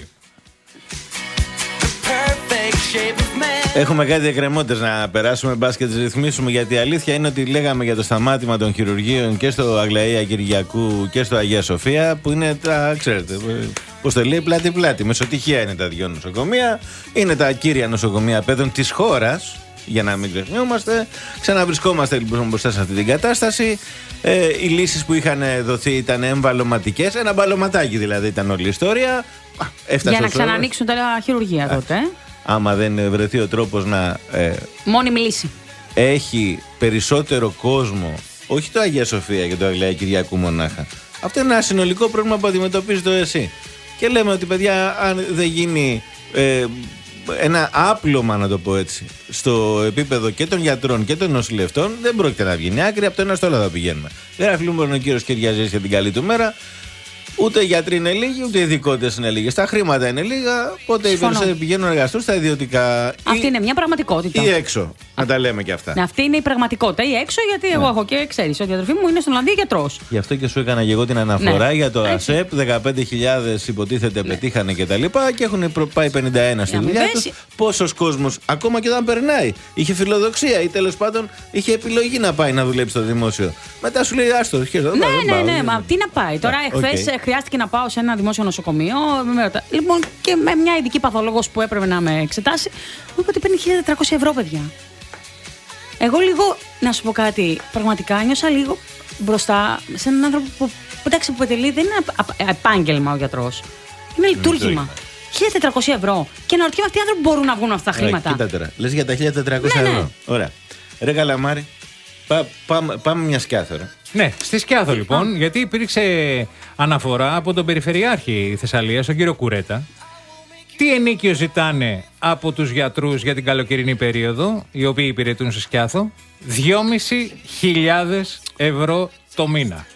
Έχουμε κάτι εκκρεμότητες να περάσουμε, μπας και τις ρυθμίσουμε, γιατί η αλήθεια είναι ότι λέγαμε για το σταμάτημα των χειρουργείων και στο Αγλαία Κυριακού και στο Αγία Σοφία, που είναι τα, ξέρετε, Πώς το λέει, πλάτη-πλάτη. Μεσοτυχία είναι τα δύο νοσοκομεία. Είναι τα κύρια νοσοκομεία παιδών της χώρας. Για να μην ξεχνιόμαστε. Ξαναβρισκόμαστε λοιπόν μπροστά σε αυτή την κατάσταση. Ε, οι λύσεις που είχαν δοθεί ήταν εμβαλωματικές. Ένα μπαλωματάκι δηλαδή ήταν όλη η ιστορία. Για να ξανανοίξουν τα χειρουργεία τότε. Ε. Άμα δεν βρεθεί ο τρόπος να. Ε, Μόνιμη λύση. Έχει περισσότερο κόσμο. Όχι το Αγία Σοφία και το Αγία Κυριακού μονάχα. Αυτό είναι ένα συνολικό πρόβλημα που αντιμετωπίζει το ΕΣΥ. Και λέμε ότι παιδιά, αν δεν γίνει. Ε, ένα άπλωμα, να το πω έτσι, στο επίπεδο και των γιατρών και των νοσηλευτών, δεν πρόκειται να βγει άκρη. Από το ένα στο άλλο θα πηγαίνουμε. Δεν αφήνουμε ο κύριος Κυριαζής για την καλή του μέρα. Ούτε οι γιατροί είναι λίγοι, ούτε οι ειδικότητες είναι λίγοι. Τα χρήματα είναι λίγα. Οπότε οι περισσότεροι πηγαίνουν να εργαστούν στα ιδιωτικά. Αυτή ή... είναι μια πραγματικότητα. Ή έξω. Α... Να τα λέμε και αυτά. Ναι, αυτή είναι η πραγματικότητα. Ή έξω, γιατί ναι. εγώ έχω και ξέρεις, ο διατροφή μου είναι στον Ολλανδία γιατρός. Γι' αυτό και σου έκανα και εγώ την αναφορά ναι. για το έτσι. ΑΣΕΠ. δεκαπέντε χιλιάδες υποτίθεται ναι. πετύχανε κτλ. Και, και έχουν πάει πενήντα ένα στη δουλειά τους. Πόσος κόσμος, ακόμα και όταν περνάει, είχε φιλοδοξία ή τέλος πάντων είχε επιλογή να πάει να δουλέψει στο δημόσιο. Μετά σου λέει άστο. Ναι, ναι, ναι, μα τι να πάει. Τώρα εχθές χρειάστηκε να πάω σε ένα δημόσιο νοσοκομείο. Λοιπόν, και με μια ειδική παθολόγος που έπρεπε να με εξετάσει, μου είπε ότι παίρνει χίλια τετρακόσια ευρώ, παιδιά. Εγώ λίγο, να σου πω κάτι, πραγματικά νιώσα λίγο μπροστά σε έναν άνθρωπο που, εντάξει, που πετελεί, δεν είναι επάγγελμα ο γιατρός. Είναι λειτουργήμα. χίλια τετρακόσια ευρώ. Και να ρωτιέμαι αυτοί οι άνθρωποι μπορούν να βγουν αυτά τα χρήματα. Κοίτα τώρα, λες για τα χίλια τετρακόσια ευρώ. Ναι, ναι. Ωραία. Ρε Καλαμάρη, πά, πάμε, πάμε μια Σκιάθο. Ναι, στη Σκιάθο λοιπόν, Α. γιατί υπήρξε αναφορά από τον Περιφερειάρχη Θεσσαλίας, τον κύριο Κουρέτα. Τι ενίκιο ζητάνε από τους γιατρούς για την καλοκαιρινή περίοδο, οι οποίοι υπηρετούν στη Σκιάθο? δυόμισι χιλιάδες ευρώ το μήνα.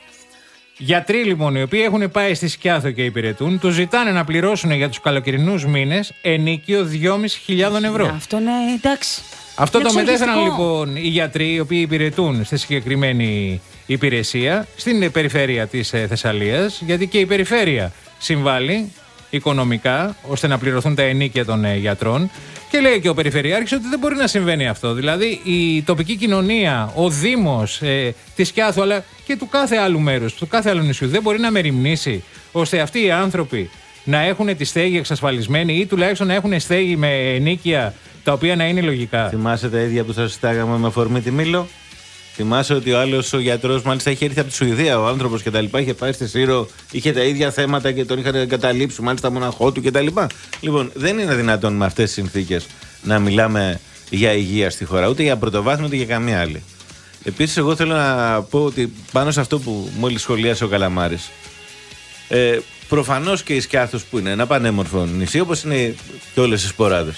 Γιατροί λοιπόν, οι οποίοι έχουν πάει στη Σκιάθο και υπηρετούν, τους ζητάνε να πληρώσουν για τους καλοκαιρινούς μήνες ενίκιο δυόμισι χιλιάδες ευρώ. Αυτό είναι εντάξει. Αυτό το μετέφεραν λοιπόν οι γιατροί οι οποίοι υπηρετούν στη συγκεκριμένη υπηρεσία στην περιφέρεια της Θεσσαλίας, γιατί και η περιφέρεια συμβάλλει οικονομικά ώστε να πληρωθούν τα ενίκια των ε, γιατρών. Και λέει και ο Περιφερειάρχης ότι δεν μπορεί να συμβαίνει αυτό. Δηλαδή η τοπική κοινωνία, ο Δήμος ε, της Σκιάθου, αλλά και του κάθε άλλου μέρους, του κάθε άλλου νησιού, δεν μπορεί να μεριμνήσει ώστε αυτοί οι άνθρωποι να έχουν τη στέγη εξασφαλισμένη ή τουλάχιστον να έχουν στέγη με ενίκια τα οποία να είναι λογικά. Θυμάσαι τα ίδια που σας συστάγαμε με αφορμή τη Μήλο? Θυμάσαι ότι ο άλλος ο γιατρός, μάλιστα είχε έρθει από τη Σουηδία, ο άνθρωπος κτλ. Είχε πάει στη Σύρο, είχε τα ίδια θέματα και τον είχαν εγκαταλείψει, μάλιστα μοναχό του κτλ. Λοιπόν, δεν είναι δυνατόν με αυτές τις συνθήκες να μιλάμε για υγεία στη χώρα, ούτε για πρωτοβάθμιο ούτε για καμία άλλη. Επίσης, εγώ θέλω να πω ότι πάνω σε αυτό που μόλις σχολίασε ο Καλαμάρης, ε, προφανώς και η Σκιάθος που είναι ένα πανέμορφο νησί, όπως είναι και όλες οι σποράδες.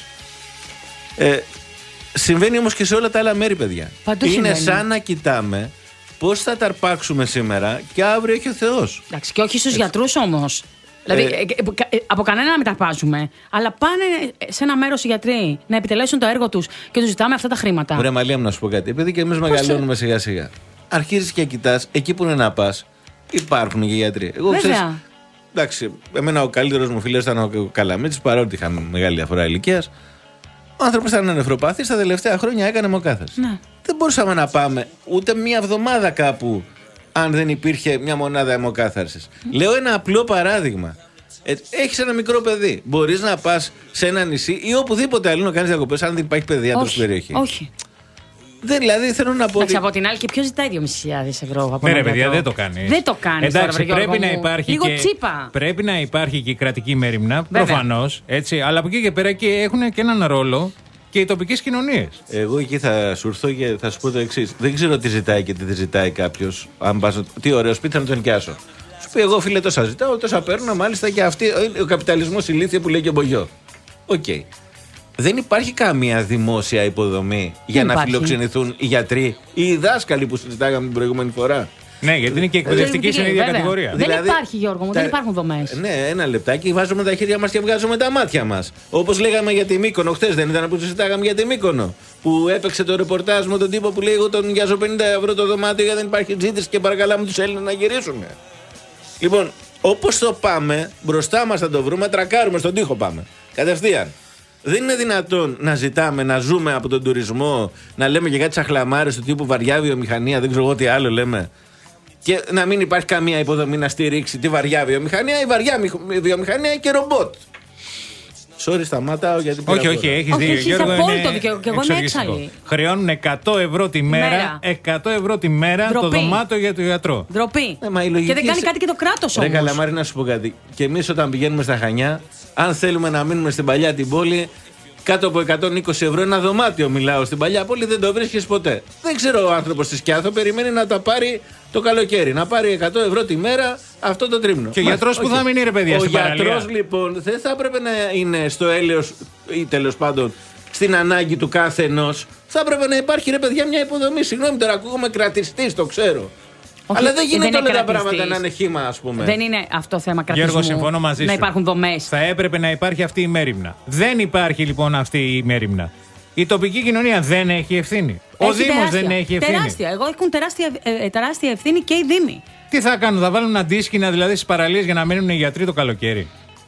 Ε, Συμβαίνει όμως και σε όλα τα άλλα μέρη, παιδιά. Παντού είναι συμβαίνει. σαν να κοιτάμε πώς θα τα αρπάξουμε σήμερα και αύριο έχει ο Θεός. Εντάξει, και όχι στους γιατρούς όμως. Δηλαδή, ε, ε, από κανένα να μην τα αρπάζουμε. Αλλά πάνε σε ένα μέρος οι γιατροί να επιτελέσουν το έργο τους και τους ζητάμε αυτά τα χρήματα. Ωραία, Μαλία μου να σου πω κάτι. Επειδή και εμείς μεγαλώνουμε σιγά-σιγά, αρχίζεις και κοιτάς εκεί που είναι να πας. Υπάρχουν και γιατροί. Εγώ Βέβαια. Ξέρεις, εντάξει, εμένα ο καλύτερος μου φίλος ήταν ο Καλαμίτης, παρότι είχαμε μεγάλη διαφορά ηλικίας. Ο άνθρωπος ήταν νεφροπαθής, τα τελευταία χρόνια έκανε αιμοκάθαρση. Ναι. Δεν μπορούσαμε να πάμε ούτε μία εβδομάδα κάπου αν δεν υπήρχε μια μονάδα αιμοκάθαρσης. Mm. Λέω ένα απλό παράδειγμα. Ε, έχεις ένα μικρό παιδί. Μπορείς να πας σε ένα νησί ή οπουδήποτε αλλού να κάνεις διακοπές αν δεν υπάρχει παιδίατρος στην περιοχή? Όχι. Δεν, δηλαδή θέλω να πω. Εντάξει, ότι... από την άλλη, και ποιο ζητάει δυόμισι χιλιάδες ευρώ από ναι, ρε παιδιά, δεν το κάνει. Δεν το κάνει. Εντάξει, τώρα, πρέπει να υπάρχει. Λίγο και... τσίπα. Πρέπει να υπάρχει και η κρατική μέριμνα, προφανώς. Αλλά από εκεί και πέρα και έχουν και έναν ρόλο και οι τοπικές κοινωνίες. Εγώ εκεί θα σου έρθω και θα σου πω το εξής. Δεν ξέρω τι ζητάει και τι δεν ζητάει κάποιος. Αν πας, τι ωραίο σπίτι θα τον νοικιάσω. Σου πει εγώ φίλε τόσα ζητάω, τόσα παίρνω, μάλιστα και αυτή. Ο καπιταλισμός ηλίθεια που λέει και ο Μπογιό. Οκ. Okay. Δεν υπάρχει καμία δημόσια υποδομή για να υπάρχει. φιλοξενηθούν οι γιατροί ή οι δάσκαλοι που συζητάγαμε την προηγούμενη φορά. Ναι, γιατί είναι και εκπαιδευτική στην ίδια κατηγορία. Δεν δηλαδή, υπάρχει, Γιώργο μου, τα... δεν υπάρχουν δομές. Ναι, ένα λεπτάκι, βάζουμε τα χέρια μας και βγάζουμε τα μάτια μας. Όπως λέγαμε για τη Μύκονο, χτες δεν ήταν που συζητάγαμε για τη Μύκονο. Που έπαιξε το ρεπορτάζ με τον τύπο που λέει: εγώ τον νοικιάζω πενήντα ευρώ το δωμάτιο γιατί δεν υπάρχει ζήτηση και παρακαλάμε τους Έλληνες να γυρίσουν. Λοιπόν, όπως το πάμε, μπροστά μας θα το βρούμε, τρακάρουμε στον τοίχο πάμε. Κατευθείαν. Δεν είναι δυνατόν να ζητάμε να ζούμε από τον τουρισμό, να λέμε και κάτι σαχλαμάρες του τύπου βαριά βιομηχανία, δεν ξέρω εγώ τι άλλο λέμε. και να μην υπάρχει καμία υποδομή να στηρίξει τη βαριά βιομηχανία, η βαριά βιομηχανία και ρομπότ. Sorry, σταματάω γιατί όχι, όχι, έχεις δίκιο. Έχεις απόλυτο δικαίωμα. Και εγώ είμαι έξαλλη. Χρεώνουν εκατό ευρώ τη μέρα, εκατό ευρώ τη μέρα το δωμάτιο για τον γιατρό. Ντροπή. Ε, και δεν κάνει κάτι και το κράτος όμως. Ρε Καλαμάρη, να σου πω κάτι. Και εμείς όταν πηγαίνουμε στα Χανιά, αν θέλουμε να μείνουμε στην παλιά την πόλη, κάτω από εκατόν είκοσι ευρώ ένα δωμάτιο, μιλάω, στην παλιά πόλη, δεν το βρίσκεις ποτέ. Δεν ξέρω ο άνθρωπος στη Σκιάθο περιμένει να τα πάρει το καλοκαίρι. Να πάρει εκατό ευρώ τη μέρα αυτό το τρίμηνο. Και ο γιατρός που θα μείνει, ρε παιδιά, στην παραλία. Ο γιατρός λοιπόν δεν θα έπρεπε να είναι στο έλεος ή τέλος πάντων στην ανάγκη του κάθε ενός. Θα έπρεπε να υπάρχει, ρε παιδιά, μια υποδομή. Συγγνώμη, τώρα ακούγομαι κρατιστής, το ξέρω. Όχι, αλλά δεν γίνεται όλα τα πράγματα να είναι χύμα, ας πούμε. Δεν είναι αυτό θέμα κρατισμού. Γιώργο, συμφωνώ μαζί σου. Να υπάρχουν δομές. Θα έπρεπε να υπάρχει αυτή η μέριμνα. Δεν υπάρχει λοιπόν αυτή η μέριμνα. Η τοπική κοινωνία δεν έχει ευθύνη. Έχει Ο Δήμος δεν έχει ευθύνη. Τεράστια. Εγώ έχουν τεράστια, ε, τεράστια ευθύνη και οι Δήμοι. Τι θα κάνουν, θα βάλουν αντίσκηνα δηλαδή στις παραλίες για να μένουν οι γιατροί το καλοκαίρι.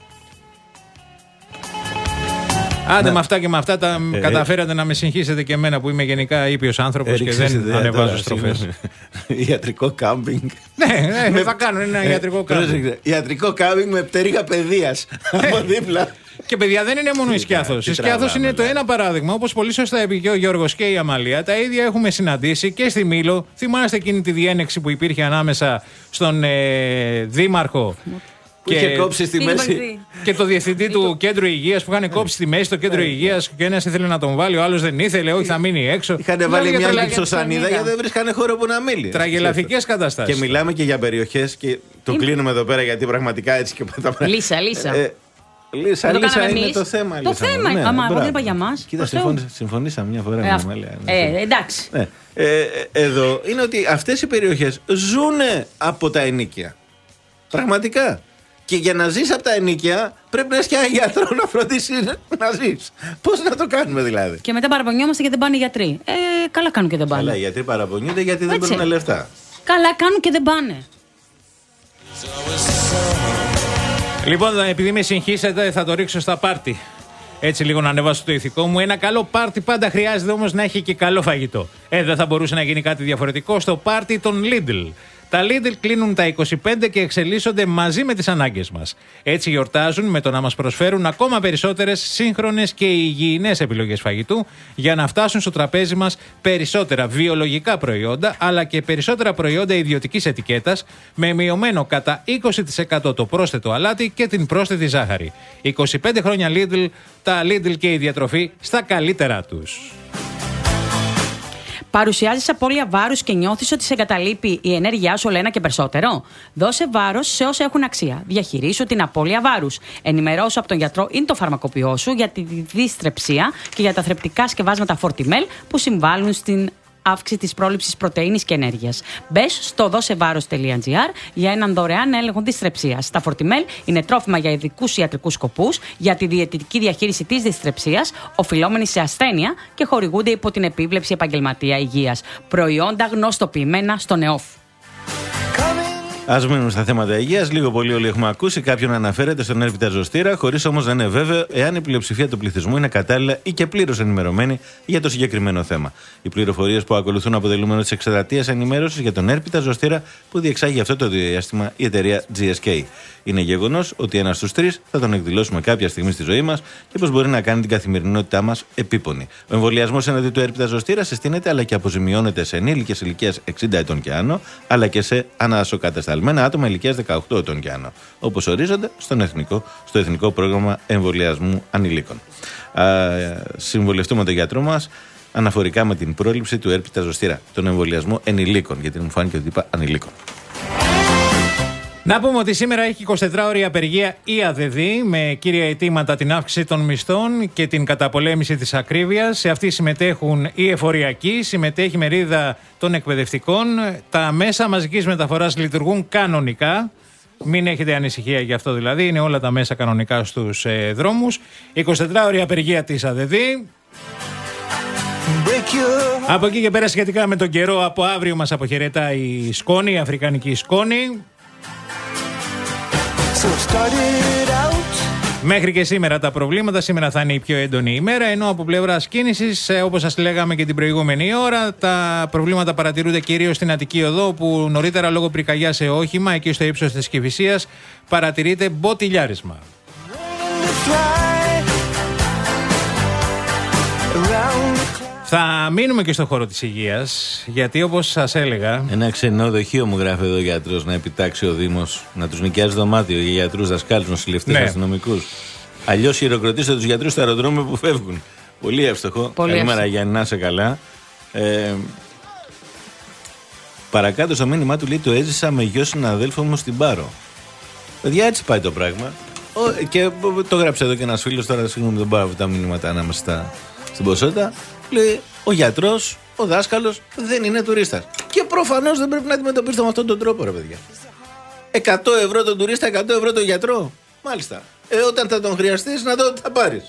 Άντε, ναι. Με αυτά και με αυτά τα ε, καταφέρατε να με συγχύσετε και εμένα που είμαι γενικά ήπιος άνθρωπος ε, και δεν ιδέα, ανεβάζω τώρα, στροφές. Ιατρικό κάμπινγκ. Ναι, ναι, με... θα κάνω ένα ιατρικό κάμπινγκ. Ιατρικό κάμπινγκ με πτέρυγα παιδείας από δίπλα. Και παιδιά, δεν είναι μόνο η Σκιάθος. Η Σκιάθος είναι το ένα παράδειγμα. Όπως πολύ σωστά είπε και ο Γιώργος και η Αμαλία, τα ίδια έχουμε συναντήσει και στη Μήλο. Θυμάστε εκείνη τη διένεξη που υπήρχε ανάμεσα στον ε, Δήμαρχο. Που είχε κόψει στη μέση. Και το διευθυντή του κέντρου υγείας που είχαν κόψει στη μέση το κέντρο υγείας και ένας ήθελε να τον βάλει, ο άλλος δεν ήθελε, όχι θα μείνει έξω. Είχαν βάλει μια λιψοσανίδα γιατί δεν βρίσκανε χώρο που να μείνει. Τραγελαφικές καταστάσεις. Και μιλάμε και για περιοχές και το κλείνουμε εδώ πέρα γιατί πραγματικά έτσι και πάντα. Λύσα, λύσα. Λύσα, λύσα είναι το θέμα. Το θέμα είναι. Άμα εγώ δεν είπα για μας. Κοίτα, συμφωνήσαμε μια φορά με Αμαλία. Εντάξει. Εδώ είναι ότι αυτές οι περιοχές ζουν από τα ενοίκια. Πραγματικά. Και για να ζεις από τα ενοίκια πρέπει να έχεις και ένα γιατρό να φροντίσει να ζεις. Πώς να το κάνουμε δηλαδή. Και μετά παραπονιόμαστε γιατί δεν πάνε οι γιατροί. Ε, καλά κάνουν και δεν πάνε. Καλά, οι γιατροί παραπονιούνται γιατί δεν παίρνουν λεφτά. Καλά κάνουν και δεν πάνε. Λοιπόν, επειδή με συγχύσετε, θα το ρίξω στα πάρτι. Έτσι λίγο να ανεβάσω το ηθικό μου. Ένα καλό πάρτι πάντα χρειάζεται όμως να έχει και καλό φαγητό. Ε, δεν θα μπορούσε να γίνει κάτι διαφορετικό στο πάρτι των Lidl. Τα Lidl κλείνουν τα είκοσι πέντε και εξελίσσονται μαζί με τις ανάγκες μας. Έτσι γιορτάζουν με το να μας προσφέρουν ακόμα περισσότερες σύγχρονες και υγιεινές επιλογές φαγητού για να φτάσουν στο τραπέζι μας περισσότερα βιολογικά προϊόντα αλλά και περισσότερα προϊόντα ιδιωτικής ετικέτας με μειωμένο κατά είκοσι τοις εκατό το πρόσθετο αλάτι και την πρόσθετη ζάχαρη. είκοσι πέντε χρόνια Lidl, τα Lidl και η διατροφή στα καλύτερά τους. Παρουσιάζεις απώλεια βάρους και νιώθεις ότι σε εγκαταλείπει η ενέργειά σου όλο ένα και περισσότερο. Δώσε βάρος σε όσα έχουν αξία. Διαχειρίσου την απώλεια βάρους. Ενημερώσου από τον γιατρό ή το φαρμακοποιό σου για τη διστρεψία και για τα θρεπτικά σκευάσματα Fortimel που συμβάλλουν στην αύξηση της πρόληψης πρωτεΐνης και ενέργειας. Μπες στο δώσεβάρος τελεία τζι άρ για έναν δωρεάν έλεγχο διστρεψίας. Τα Fortimel είναι τρόφιμα για ειδικούς ιατρικούς σκοπούς, για τη διαιτητική διαχείριση της διστρεψίας, οφειλόμενη σε ασθένεια και χορηγούνται υπό την επίβλεψη επαγγελματία υγείας. Προϊόντα γνωστοποιημένα στο ΝΕΟΦ. Ας μείνουμε στα θέματα υγείας. Λίγο πολύ όλοι έχουμε ακούσει κάποιον να αναφέρεται στον έρπιτα ζωστήρα, χωρίς όμως να είναι βέβαιο εάν η πλειοψηφία του πληθυσμού είναι κατάλληλα ή και πλήρως ενημερωμένη για το συγκεκριμένο θέμα. Οι πληροφορίες που ακολουθούν αποτελούν μέρος της εκστρατείας ενημέρωσης για τον έρπιτα ζωστήρα που διεξάγει αυτό το διάστημα η εταιρεία τζι ες κέι. Είναι γεγονός ότι ένας στους τρεις θα τον εκδηλώσουμε κάποια στιγμή στη ζωή μας και πως μπορεί να κάνει την καθημερινότητά μας επίπονη. Ο εμβολιασμός εναντί του έρπιτα ζωστήρα συστήνεται αλλά και αποζημιώνεται σε ενήλικες ηλικίας εξήντα ετών και άνω, αλλά και σε ανασοκατεσταλμένα άτομα ηλικίας δεκαοκτώ ετών και άνω, όπως ορίζονται στον εθνικό, στο Εθνικό Πρόγραμμα Εμβολιασμού Ανηλίκων. Α, συμβολευτούμε τον γιατρό μας αναφορικά με την πρόληψη του έρπιτα ζωστήρα, τον εμβολιασμό ενηλίκων, γιατί μου φάνηκε ότι είπα ανηλίκων. Να πούμε ότι σήμερα έχει εικοσιτετράωρη απεργία η ΑΔΔ με κύρια αιτήματα την αύξηση των μισθών και την καταπολέμηση της ακρίβειας. Σε αυτή συμμετέχουν οι εφοριακοί, συμμετέχει μερίδα των εκπαιδευτικών. Τα μέσα μαζικής μεταφοράς λειτουργούν κανονικά. Μην έχετε ανησυχία γι' αυτό δηλαδή, είναι όλα τα μέσα κανονικά στους ε, δρόμους. εικοσιτετράωρη απεργία της ΑΔΔ. Από εκεί και πέρα σχετικά με τον καιρό, από αύριο μας αποχαιρετάει η σκόνη, η αφρικανική σκόνη. Μέχρι και σήμερα τα προβλήματα. Σήμερα θα είναι η πιο έντονη ημέρα. Ενώ από πλευράς κίνησης, όπως σας λέγαμε και την προηγούμενη ώρα, τα προβλήματα παρατηρούνται κυρίως στην Αττική Οδό, όπου νωρίτερα λόγω πυρκαγιάς σε όχημα, εκεί στο ύψος της Κηφισίας, παρατηρείται μποτιλιάρισμα. Θα μείνουμε και στο χώρο της υγείας, γιατί όπως σας έλεγα. Ένα ξενοδοχείο μου γράφει εδώ ο γιατρός να επιτάξει ο Δήμος, να τους νοικιάζει δωμάτιο για γιατρούς, δασκάλους, νοσηλευτές, ναι. αστυνομικούς. Αλλιώς χειροκροτήστε τους γιατρούς στο αεροδρόμιο που φεύγουν. Πολύ εύστοχο. Πολύ Καλημέρα Γιάννη, να είσαι καλά. Ε, παρακάτω στο μήνυμά του λέει: το έζησα με γιο συναδέλφου μου στην Πάρο. Παιδιά, έτσι πάει το πράγμα. Ο, και το γράψε εδώ και ένας φίλος, τώρα συγγνώμη δεν πάρω τα μηνύματα ανάμεσα στα, στην ποσότητα. Λέει: ο γιατρός, ο δάσκαλος δεν είναι τουρίστας. Και προφανώς δεν πρέπει να αντιμετωπίσετε με αυτόν τον τρόπο, ρε παιδιά. εκατό ευρώ τον τουρίστα, εκατό ευρώ τον γιατρό. Μάλιστα. Ε, όταν θα τον χρειαστείς, να δω τι θα πάρεις.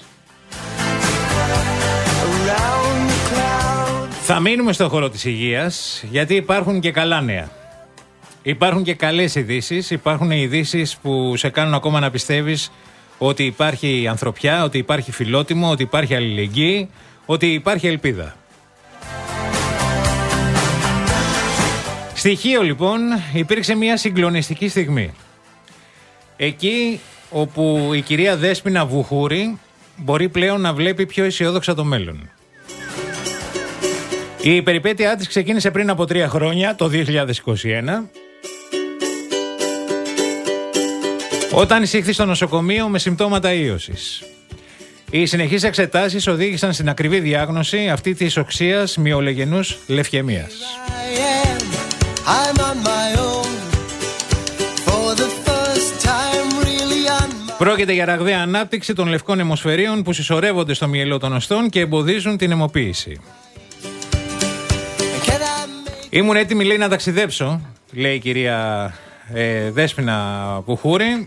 Θα μείνουμε στο χώρο της υγείας, γιατί υπάρχουν και καλά νέα. Υπάρχουν και καλές ειδήσεις. Υπάρχουν ειδήσεις που σε κάνουν ακόμα να πιστεύεις ότι υπάρχει ανθρωπιά, ότι υπάρχει φιλότιμο, ότι υπάρχει αλληλεγγύη, ότι υπάρχει ελπίδα. Στοιχείο λοιπόν, υπήρξε μια συγκλονιστική στιγμή. Εκεί όπου η κυρία Δέσποινα Βουχούρη μπορεί πλέον να βλέπει πιο αισιόδοξα το μέλλον. Η περιπέτειά της ξεκίνησε πριν από τρία χρόνια, το δύο χιλιάδες είκοσι ένα, όταν εισήχθη στο νοσοκομείο με συμπτώματα ίωσης. Οι συνεχείς εξετάσεις οδήγησαν στην ακριβή διάγνωση αυτή της οξείας μυολογενούς λευκαιμίας. Πρόκειται για ραγδαία ανάπτυξη των λευκών αιμοσφαιρίων που συσσωρεύονται στο μυελό των οστών και εμποδίζουν την αιμοποίηση. Ήμουν έτοιμη, λέει, να ταξιδέψω, λέει η κυρία ε, Δέσποινα Βουχούρη.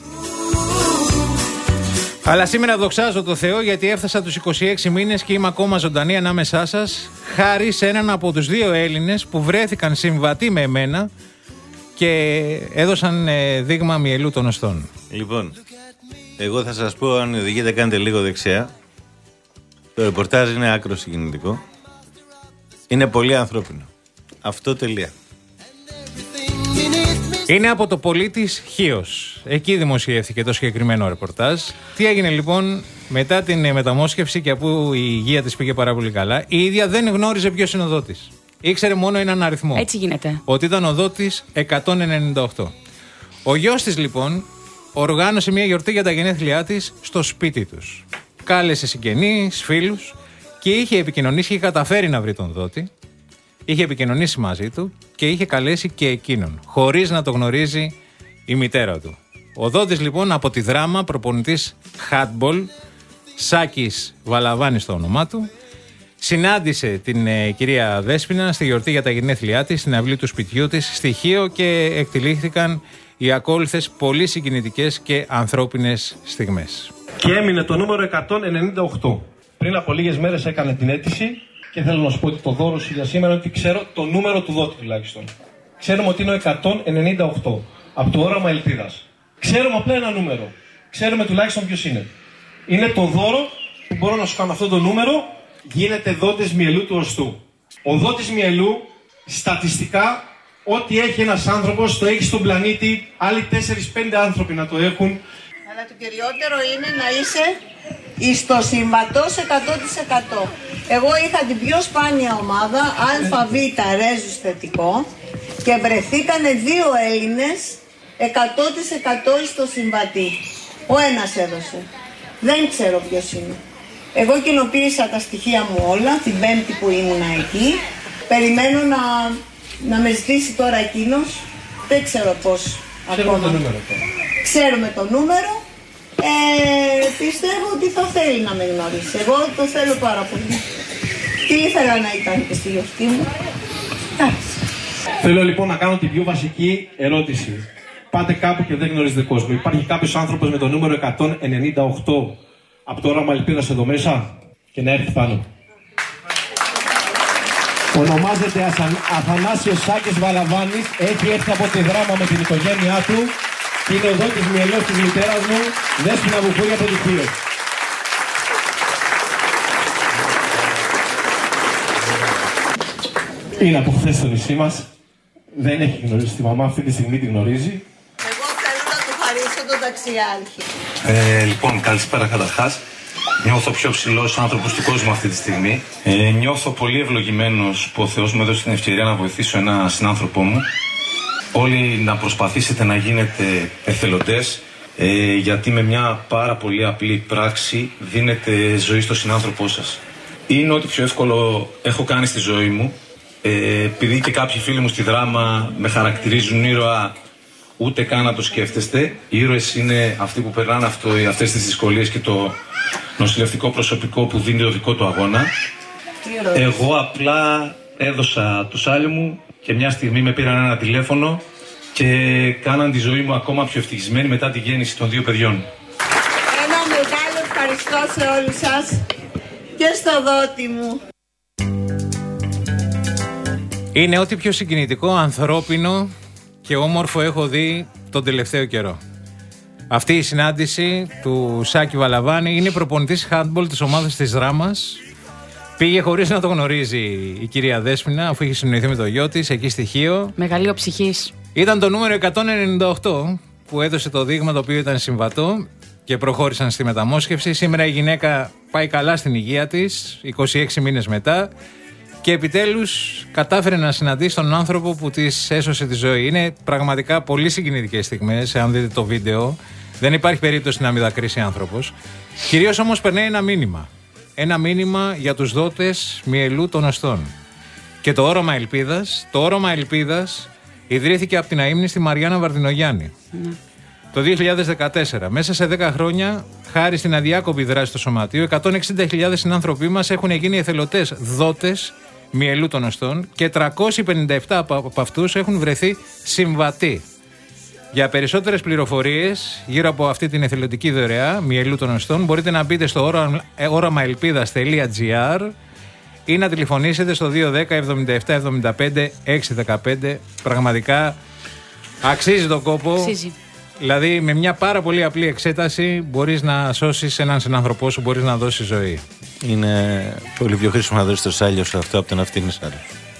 Αλλά σήμερα δοξάζω το Θεό, γιατί έφτασα τους είκοσι έξι μήνες και είμαι ακόμα ζωντανή ανάμεσά σας, χάρη σε έναν από τους δύο Έλληνες που βρέθηκαν συμβατοί με εμένα και έδωσαν ε, δείγμα μυελού των οστών. Λοιπόν, εγώ θα σας πω, αν οδηγείτε κάνετε λίγο δεξιά. Το ρεπορτάζ είναι άκρο συγκινητικό. Είναι πολύ ανθρώπινο. Αυτό τελεία. Είναι από το Πολίτης Χίος. Εκεί δημοσιεύθηκε το συγκεκριμένο ρεπορτάζ. Τι έγινε λοιπόν μετά την μεταμόσχευση και αφού η υγεία της πήγε πάρα πολύ καλά, η ίδια δεν γνώριζε ποιος είναι ο δότης. Ήξερε μόνο έναν αριθμό. Έτσι γίνεται. Ότι ήταν ο δότης εκατόν ενενήντα οκτώ. Ο γιος της λοιπόν οργάνωσε μια γιορτή για τα γενέθλιά της στο σπίτι τους. Κάλεσε συγγενείς, φίλους και είχε επικοινωνήσει, είχε καταφέρει να βρει τον δότη. Είχε επικοινωνήσει μαζί του και είχε καλέσει και εκείνον, χωρίς να το γνωρίζει η μητέρα του. Ο δότης λοιπόν από τη Δράμα, προπονητής handball, Σάκης Βαλαβάνης στο όνομά του, συνάντησε την ε, κυρία Δέσποινα στη γιορτή για τα γενέθλιά της, στην αυλή του σπιτιού της, στη Χίο, και εκτελήχθηκαν οι ακόλουθες πολύ συγκινητικές και ανθρώπινες στιγμές. Και έμεινε το νούμερο εκατόν ενενήντα οκτώ. Πριν από λίγες μέρες έκανε την αίτηση. Και θέλω να σου πω ότι το δώρο σου για σήμερα είναι ότι ξέρω το νούμερο του δότη τουλάχιστον. Ξέρουμε ότι είναι ο εκατόν ενενήντα οκτώ. Από το όραμα ελπίδας. Ξέρουμε απλά ένα νούμερο. Ξέρουμε τουλάχιστον ποιος είναι. Είναι το δώρο που μπορώ να σου κάνω αυτό το νούμερο. Γίνεται δότης μυελού του οστού. Ο δότης μυελού, στατιστικά, ό,τι έχει ένας άνθρωπος, το έχει στον πλανήτη. Άλλοι τέσσερις πέντε άνθρωποι να το έχουν. Αλλά το κυριότερο είναι να είσαι ιστοσυμβατός εκατό τοις εκατό. Εγώ είχα την πιο σπάνια ομάδα, ΑΒ Ρέζους θετικό, και βρεθήκανε δύο Έλληνες εκατό τοις εκατό ιστοσυμβατοί. Ο ένας έδωσε. Δεν ξέρω ποιος είναι. Εγώ κοινοποίησα τα στοιχεία μου όλα, την Πέμπτη που ήμουνα εκεί. Περιμένω να, να με ζητήσει τώρα εκείνος. Δεν ξέρω πώς. Ξέρουμε ακόμα. το νούμερο τώρα. Ξέρουμε το νούμερο. Ε, πιστεύω ότι θα θέλει να με γνωρίσει. Εγώ το θέλω πάρα πολύ. Τι ήθελα να ήταν και στη γιορτή μου. Θέλω λοιπόν να κάνω την πιο βασική ερώτηση. Πάτε κάπου και δεν γνωρίζετε κόσμο. Υπάρχει κάποιος άνθρωπος με το νούμερο εκατόν ενενήντα οκτώ από το όραμα ελπίδας εδώ μέσα? Και να έρθει πάνω. Ονομάζεται Αθανάσιος Σάκης Βαλαβάνης. Έχει έρθει από τη Δράμα με την οικογένειά του. Και είναι ο δότης μυελός της μητέρας μου, Δέσποινα Βουφούρη από τη Χίο. Είναι από χθες στο νησί μας. Δεν έχει γνωρίσει τη μαμά, αυτή τη στιγμή τη γνωρίζει. Εγώ θέλω να του χαρίσω τον ταξιάρχη. Ε, λοιπόν, καλησπέρα καταρχάς. Νιώθω πιο ψηλός άνθρωπος του κόσμου αυτή τη στιγμή. Ε, νιώθω πολύ ευλογημένος που ο Θεός μου έδωσε την ευκαιρία να βοηθήσω ένα συνάνθρωπό μου. Όλοι να προσπαθήσετε να γίνετε εθελοντές, ε, γιατί με μια πάρα πολύ απλή πράξη δίνετε ζωή στο συνάνθρωπό σας. Είναι ό,τι πιο εύκολο έχω κάνει στη ζωή μου. Ε, επειδή και κάποιοι φίλοι μου στη δράμα με χαρακτηρίζουν ήρωα, ούτε καν να το σκέφτεστε. Οι ήρωες είναι αυτοί που περνάνε αυτό, αυτές τις δυσκολίες και το νοσηλευτικό προσωπικό που δίνει το δικό του αγώνα. Εγώ απλά έδωσα το σάλι μου και μια στιγμή με πήραν ένα τηλέφωνο και κάναν τη ζωή μου ακόμα πιο ευτυχισμένη μετά τη γέννηση των δύο παιδιών. Ένα μεγάλο ευχαριστώ σε όλους σας και στο δότη μου. Είναι ό,τι πιο συγκινητικό, ανθρώπινο και όμορφο έχω δει τον τελευταίο καιρό. Αυτή η συνάντηση του Σάκη Βαλαβάνη είναι προπονητής handball της ομάδας της Δράμας. Πήγε χωρίς να το γνωρίζει η κυρία Δέσποινα, αφού είχε συνοηθεί με το γιο της εκεί στη Χίο. Μεγαλείο ψυχής. Ήταν το νούμερο εκατόν ενενήντα οκτώ που έδωσε το δείγμα, το οποίο ήταν συμβατό και προχώρησαν στη μεταμόσχευση. Σήμερα η γυναίκα πάει καλά στην υγεία της, είκοσι έξι μήνες μετά. Και επιτέλους κατάφερε να συναντήσει τον άνθρωπο που της έσωσε τη ζωή. Είναι πραγματικά πολύ συγκινητικές στιγμές, αν δείτε το βίντεο. Δεν υπάρχει περίπτωση να μην δακρύσει άνθρωπος. Κυρίως όμως περνάει ένα μήνυμα. Ένα μήνυμα για τους δότες μυελού των οστών. Και το όραμα ελπίδας, το όραμα ελπίδας ιδρύθηκε από την αείμνηστη Μαριάννα Βαρδινογιάννη. Ναι. Το δύο χιλιάδες δεκατέσσερα. Μέσα σε δέκα χρόνια, χάρη στην αδιάκοπη δράση του σωματείου, εκατόν εξήντα χιλιάδες συνάνθρωποι μας έχουν γίνει εθελοντές δότες μυελού των οστών και τριακόσιοι πενήντα επτά από αυτούς έχουν βρεθεί συμβατοί. Για περισσότερες πληροφορίες γύρω από αυτή την εθελοντική δωρεά μυελού των οστών μπορείτε να μπείτε στο όραμα ελπίδας τελεία τζι άρ ή να τηλεφωνήσετε στο δύο ένα μηδέν εβδομήντα επτά εβδομήντα πέντε έξι δεκαπέντε. Πραγματικά αξίζει τον κόπο. Αξίζει. Δηλαδή με μια πάρα πολύ απλή εξέταση μπορείς να σώσεις έναν συνάνθρωπό σου, μπορείς να δώσεις ζωή. Είναι πολύ πιο χρήσιμο να δώσεις το σάλιο σε αυτό από το να φτύνεις άλλο.